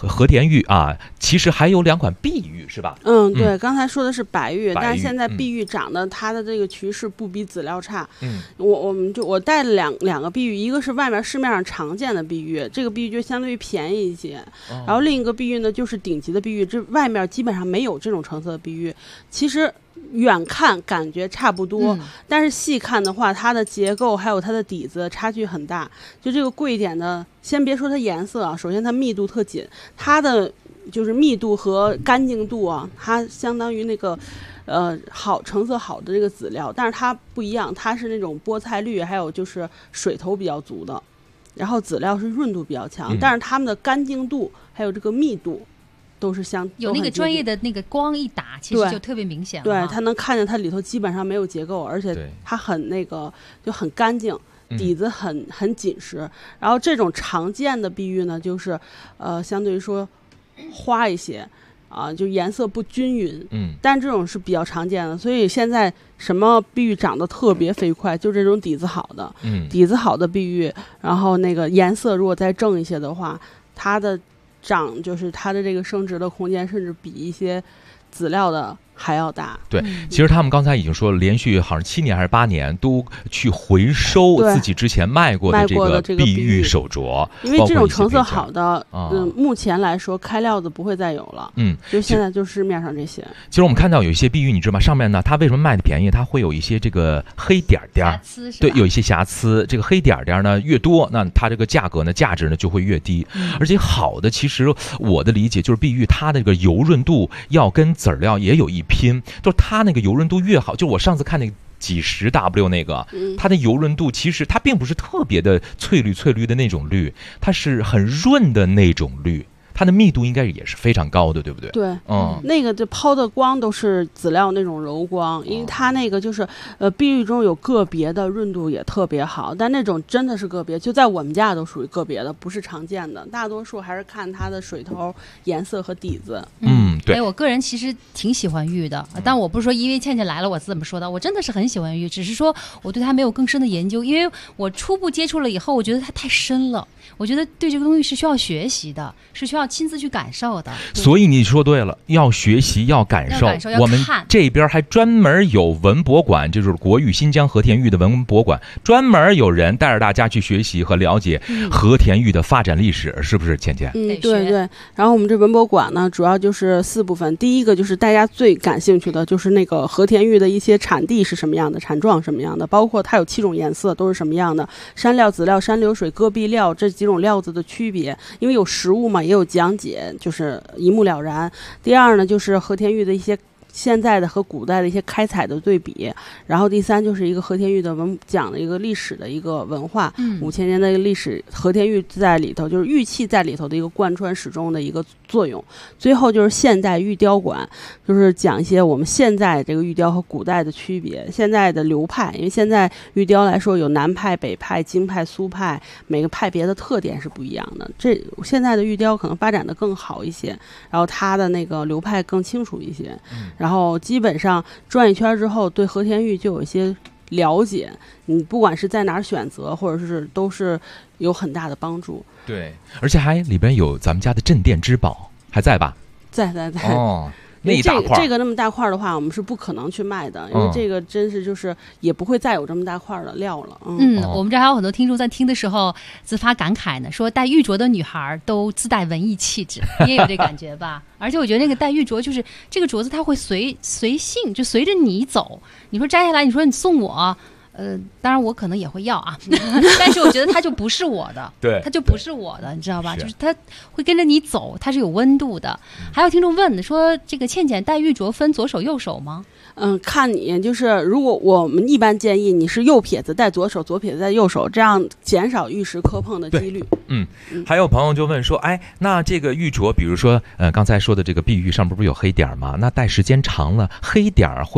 G: 和田玉啊，其实还有2款碧玉是吧？
T: 对，刚才说的是白玉，但是现在碧玉长得它的这个趋势不比籽料差。我带了两个碧玉，一个是外面市面上常见的碧玉，这个碧玉就相对于便宜一些，然后另一个碧玉呢就是顶级的碧玉，这外面基本上没有这种成色的碧玉，其实远看感觉差不多，但是细看的话，它的结构还有它的底子差距很大。就这个贵一点的，先别说它颜色啊，首先它密度特紧，它的就是密度和干净度啊，它相当于那个好成色好的这个籽料，但是它不一样，它是那种菠菜绿，还有就是水头比较足的，然后籽料是润度比较强，但是它们的干净度还有这个密度都是
C: 有那个专业的那个光一打，其实就特别明显了。
T: 对，它能看见它里头基本上没有结构，而且它很那个就很干净，底子很紧实。然后这种常见的碧玉呢，就是相对于说花一些啊，就颜色不均匀。但这种是比较常见的，所以现在什么碧玉长得特别飞快，就这种底子好的，底子好的碧玉，然后那个颜色如果再正一些的话，它的就是它的这个升值的空间，甚至比一些籽料的还要大。
G: 对，其实他们刚才已经说了，连续好像7年还是8年都去回收自己之前卖过的这个碧玉手镯，
T: 因为这种成色好的，目前来说开料子不会再有了。就现在就市面上这些。
G: 其实我们看到有一些碧玉，你知道吗？上面呢，它为什么卖的便宜？它会有一些这个黑点点，对，有一些瑕疵。这个黑点点呢越多，那它这个价值呢就会越低。而且好的，其实我的理解就是碧玉它的这个油润度要跟籽料也有一拼，就是它那个油润度越好，就我上次看那个几十 W 那个，它的油润度其实它并不是特别的翠绿的那种绿，它是很润的那种绿。它的密度应该也是非常高的，对不对？
T: 对，那个就抛的光都是籽料那种柔光，因为它那个就是碧玉中有个别的润度也特别好，但那种真的是个别，就在我们家都属于个别的，不是常见的，大多数还是看它的水头、颜色和底子。
G: 对。
C: 我个人其实挺喜欢玉的，但我不是说因为倩倩来了我这么说的，我真的是很喜欢玉，只是说我对它没有更深的研究，因为我初步接触了以后，我觉得它太深了，我觉得对这个东西是需要学习的，是需要亲自去感受的。
G: 所以你说对了，要学习，要感受。我们这边还专门有文博馆，就是国玉新疆和田玉的文博馆，专门有人带着大家去学习和了解和田玉的发展历史，是不是倩倩？
T: 对。然后我们这文博馆呢，主要就是4部分。第一个就是大家最感兴趣的，就是那个和田玉的一些产地是什么样的，产状什么样的，包括它有7种颜色都是什么样的，山料、籽料、山流水、戈壁料这几种料子的区别，因为有实物嘛，也有讲解，就是一目了然。第二呢，就是和田玉的一些现在的和古代的一些开采的对比，然后第3就是一个和田玉的讲的一个历史的一个文化，5000年的一个历史，和田玉在里头就是玉器在里头的一个贯穿始终的一个作用。最后就是现代玉雕馆，就是讲一些我们现在这个玉雕和古代的区别，现在的流派，因为现在玉雕来说有南派、北派、京派、苏派，每个派别的特点是不一样的。这现在的玉雕可能发展的更好一些，然后它的那个流派更清楚一些。然后基本上转一圈之后，对和田玉就有一些了解，你不管是在哪儿选择，或者是都是有很大的帮助。
G: 对，而且还里边有咱们家的镇店之宝，还在吧？
T: 在
G: 那一大块
T: 这个那么大块的话，我们是不可能去卖的，因为这个真是就是也不会再有这么大块的料了。
C: 我们这还有很多听众在听的时候自发感慨呢，说戴玉镯的女孩都自带文艺气质，你也有这感觉吧？而且我觉得那个戴玉镯就是这个镯子，它会随性，就随着你走。你说摘下来，你说你送我。当然我可能也会要啊，但是我觉得它就不是我的，
G: 对，
C: 它就不是我的，你知道吧？就是它会跟着你走，它是有温度的。还有听众问说，这个倩倩戴玉镯分左手右手吗？
T: 看你就是如果我们一般建议你是右撇子戴左手，左撇子戴右手，这样减少玉石磕碰的几率。
G: 还有朋友就问说，那这个玉镯，比如说刚才说的这个碧玉上不是有黑点吗？那戴时间长了，黑点会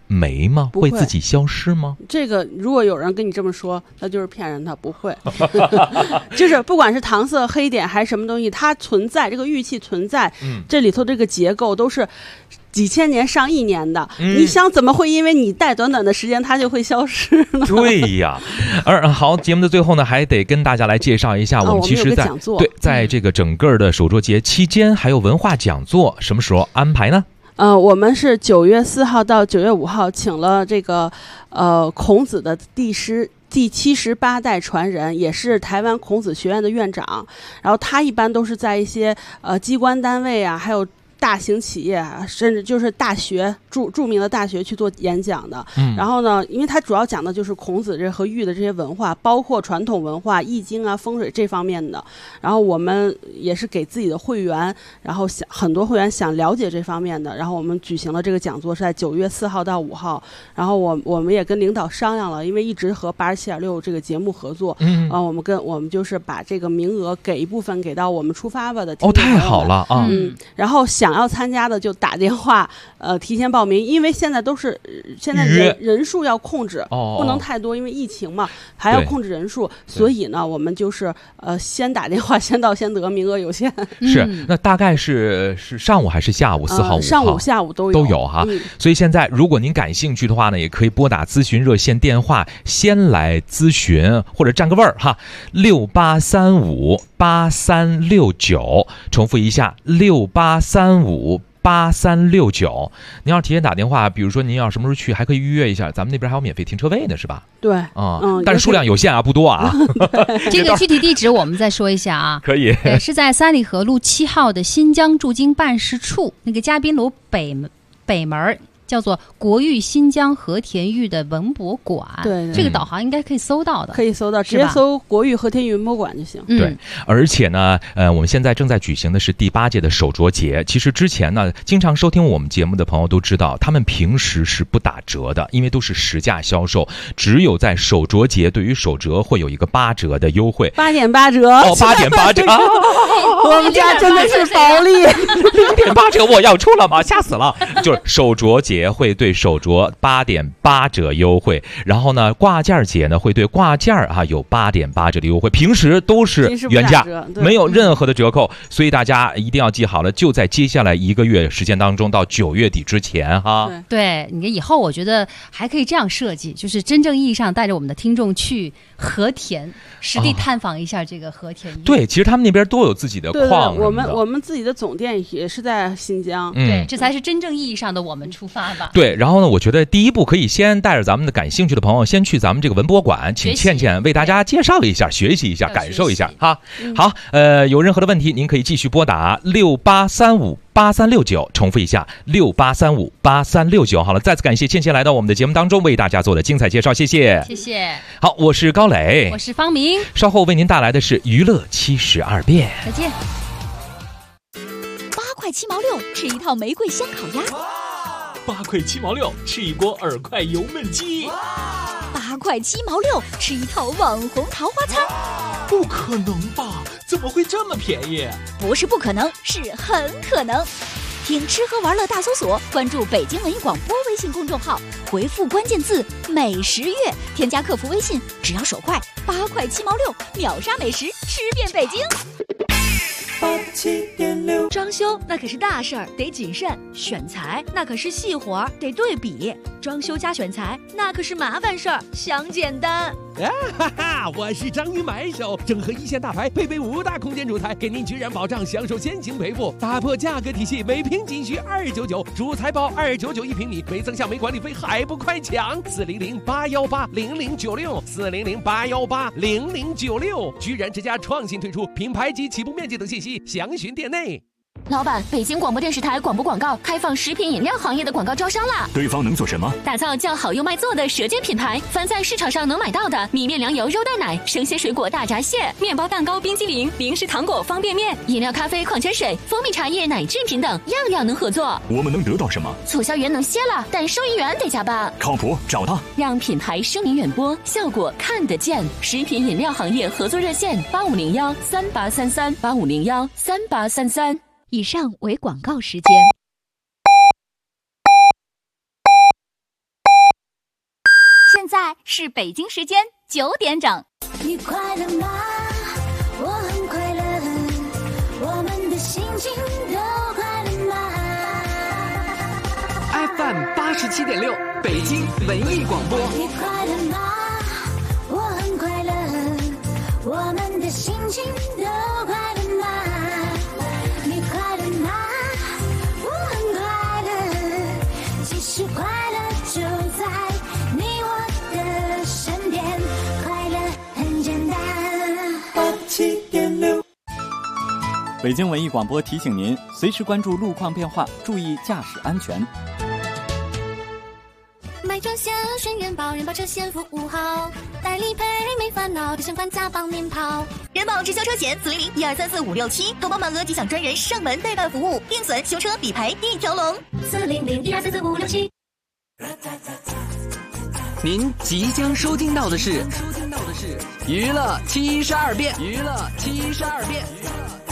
G: 没吗？
T: 不会
G: 自己消失吗？
T: 这个如果有人跟你这么说，那就是骗人的，不会。就是不管是糖色、黑点还是什么东西，它存在，这个玉器存在，这里头这个结构都是几千年上亿年的，你想怎么会因为你戴短短的时间它就会消失呢？
G: 对呀。好，节目的最后呢，还得跟大家来介绍一下，我们其实在这个整个的手镯节期间还有文化讲座，什么时候安排呢？
T: 我们是9月4号到9月5号，请了这个孔子的第78代传人，也是台湾孔子学院的院长。然后他一般都是在一些机关单位啊，还有大型企业啊，甚至就是大学著名的大学去做演讲的。然后呢，因为他主要讲的就是孔子这和玉的这些文化，包括传统文化、易经啊、风水这方面的。然后我们也是给自己的会员，然后很多会员想了解这方面的，然后我们举行了这个讲座，是在9月4号到5号。然后我们也跟领导商量了，因为一直和87.6这个节目合作，我们就是把这个名额给一部分给到我们出发吧的听众朋友们。
G: 太好了啊！
T: 然后想要参加的就打电话提前报名，因为现在都是现在人数要控制，不能太多，因为疫情嘛，还要控制人数，所以呢，我们就是先打电话，先到先得，名额有限。
G: 是，那大概是上午还是下午？4号、5号？
T: 上午、下午都
G: 有哈。所以现在如果您感兴趣的话呢，也可以拨打咨询热线电话，先来咨询或者占个位儿哈，68358369，重复一下68358369。您要提前打电话，比如说您要什么时候去，还可以预约一下，咱们那边还有免费停车位呢，是吧？
T: 对，
G: 但是数量有限啊，不多啊。
C: 这个具体地址我们再说一下啊。
G: 可以。
C: 是在三里河路7号的新疆驻京办事处那个嘉宾楼北门。叫做国玉新疆和田玉的文博馆，
T: 对，
C: 这个导航应该可以搜到的，
T: 可以搜到，直接搜国玉和田玉文博馆就行。
G: 对，而且呢，我们现在正在举行的是第8届的手镯节。其实之前呢，经常收听我们节目的朋友都知道，他们平时是不打折的，因为都是实价销售，只有在手镯节对于手镯会有一个8折的优惠
T: ，8.8折
G: ，8.8折啊！
T: 我们家真的是暴利
G: ，0.8折我要出了吗？吓死了！就是手镯节会对手镯8.8折优惠，然后呢，挂件节呢会对挂件有8.8折的优惠，平时都是原价，没有任何的折扣，所以大家一定要记好了，就在接下来1个月时间当中，到9月底之前哈。
C: 对，你以后我觉得还可以这样设计，就是真正意义上带着我们的听众去和田实地探访一下这个和田。
G: 对，其实他们那边都有自己的矿。
T: 对，我们自己的总店也是在新疆。
C: 对，这才是真正意义上的我们出发吧。
G: 对，然后呢，我觉得第一步可以先带着咱们的感兴趣的朋友，先去咱们这个文博馆，请倩倩为大家介绍一下，学习一下，感受一下哈。好，有任何的问题，您可以继续拨打68358369，重复一下68358369。好了，再次感谢倩倩来到我们的节目当中，为大家做的精彩介绍，谢谢。
C: 谢谢。
G: 好，我是高磊，
C: 我是方明，
G: 稍后为您带来的是娱乐72变。
C: 再见。
J: 8块7毛6，吃一套玫瑰香烤鸭。
R: 8块7毛6，吃一锅2块油焖鸡。
J: 8块7毛6，吃一套网红桃花餐。
R: 不可能吧？怎么会这么便宜？
J: 不是不可能，是很可能。听吃喝玩乐大搜索，关注北京文艺广播微信公众号，回复关键字美食月，添加客服微信，只要手快，8块7毛6，秒杀美食，吃遍北京。
I: 87.6，
J: 装修那可是大事儿，得谨慎；选材那可是细活儿，得对比。装修加选材那可是麻烦事儿，想简单。
K: 哈哈，我是章鱼买手，整合一线大牌，配备5大空间主材，给您居然保障，享受先行赔付，打破价格体系，每平仅需299，主材包299一平米，没增项没管理费，还不快抢！400-818-0096，400-818-0096，居然之家创新推出品牌及起步面积等信息，详询店内。
S: 老板，北京广播电视台广播广告开放食品饮料行业的广告招商啦！
R: 对方能做什么？
S: 打造叫好又卖座的舌尖品牌，凡在市场上能买到的米面粮油肉蛋奶、生鲜水果大闸蟹、面包蛋糕冰激凌、零食糖果方便面、饮料咖啡矿泉水、蜂蜜茶叶奶制品等，样样能合作。
R: 我们能得到什么？
S: 促销员能歇了，但收银员得加班。
R: 靠谱，找他，
S: 让品牌声名远播，效果看得见。食品饮料行业合作热线8501-3833，8501-3833。
J: 以上为广告时间。 现在是北京时间9点整。
M: 你快乐吗？我很快乐，我们的心情都快乐吗
N: ？FM 87.6，北京文艺广播。
M: 你快乐吗？我很快乐，我们的心情都快乐吗？你快乐吗？我很快乐，其实快乐就在你我的身边，快乐很简单。
O: 87.6，北京文艺广播提醒您，随时关注路况变化，注意驾驶安全。
U: 买车险选人保，人保车险服务好，代理赔没烦恼，提前还价帮您跑。
P: 人保直销车险400-1234567，投保满额即享专人上门代办服务，定损、修车、理赔一条龙。
U: 400-1234567。
N: 您即将收听到的是娱乐72变。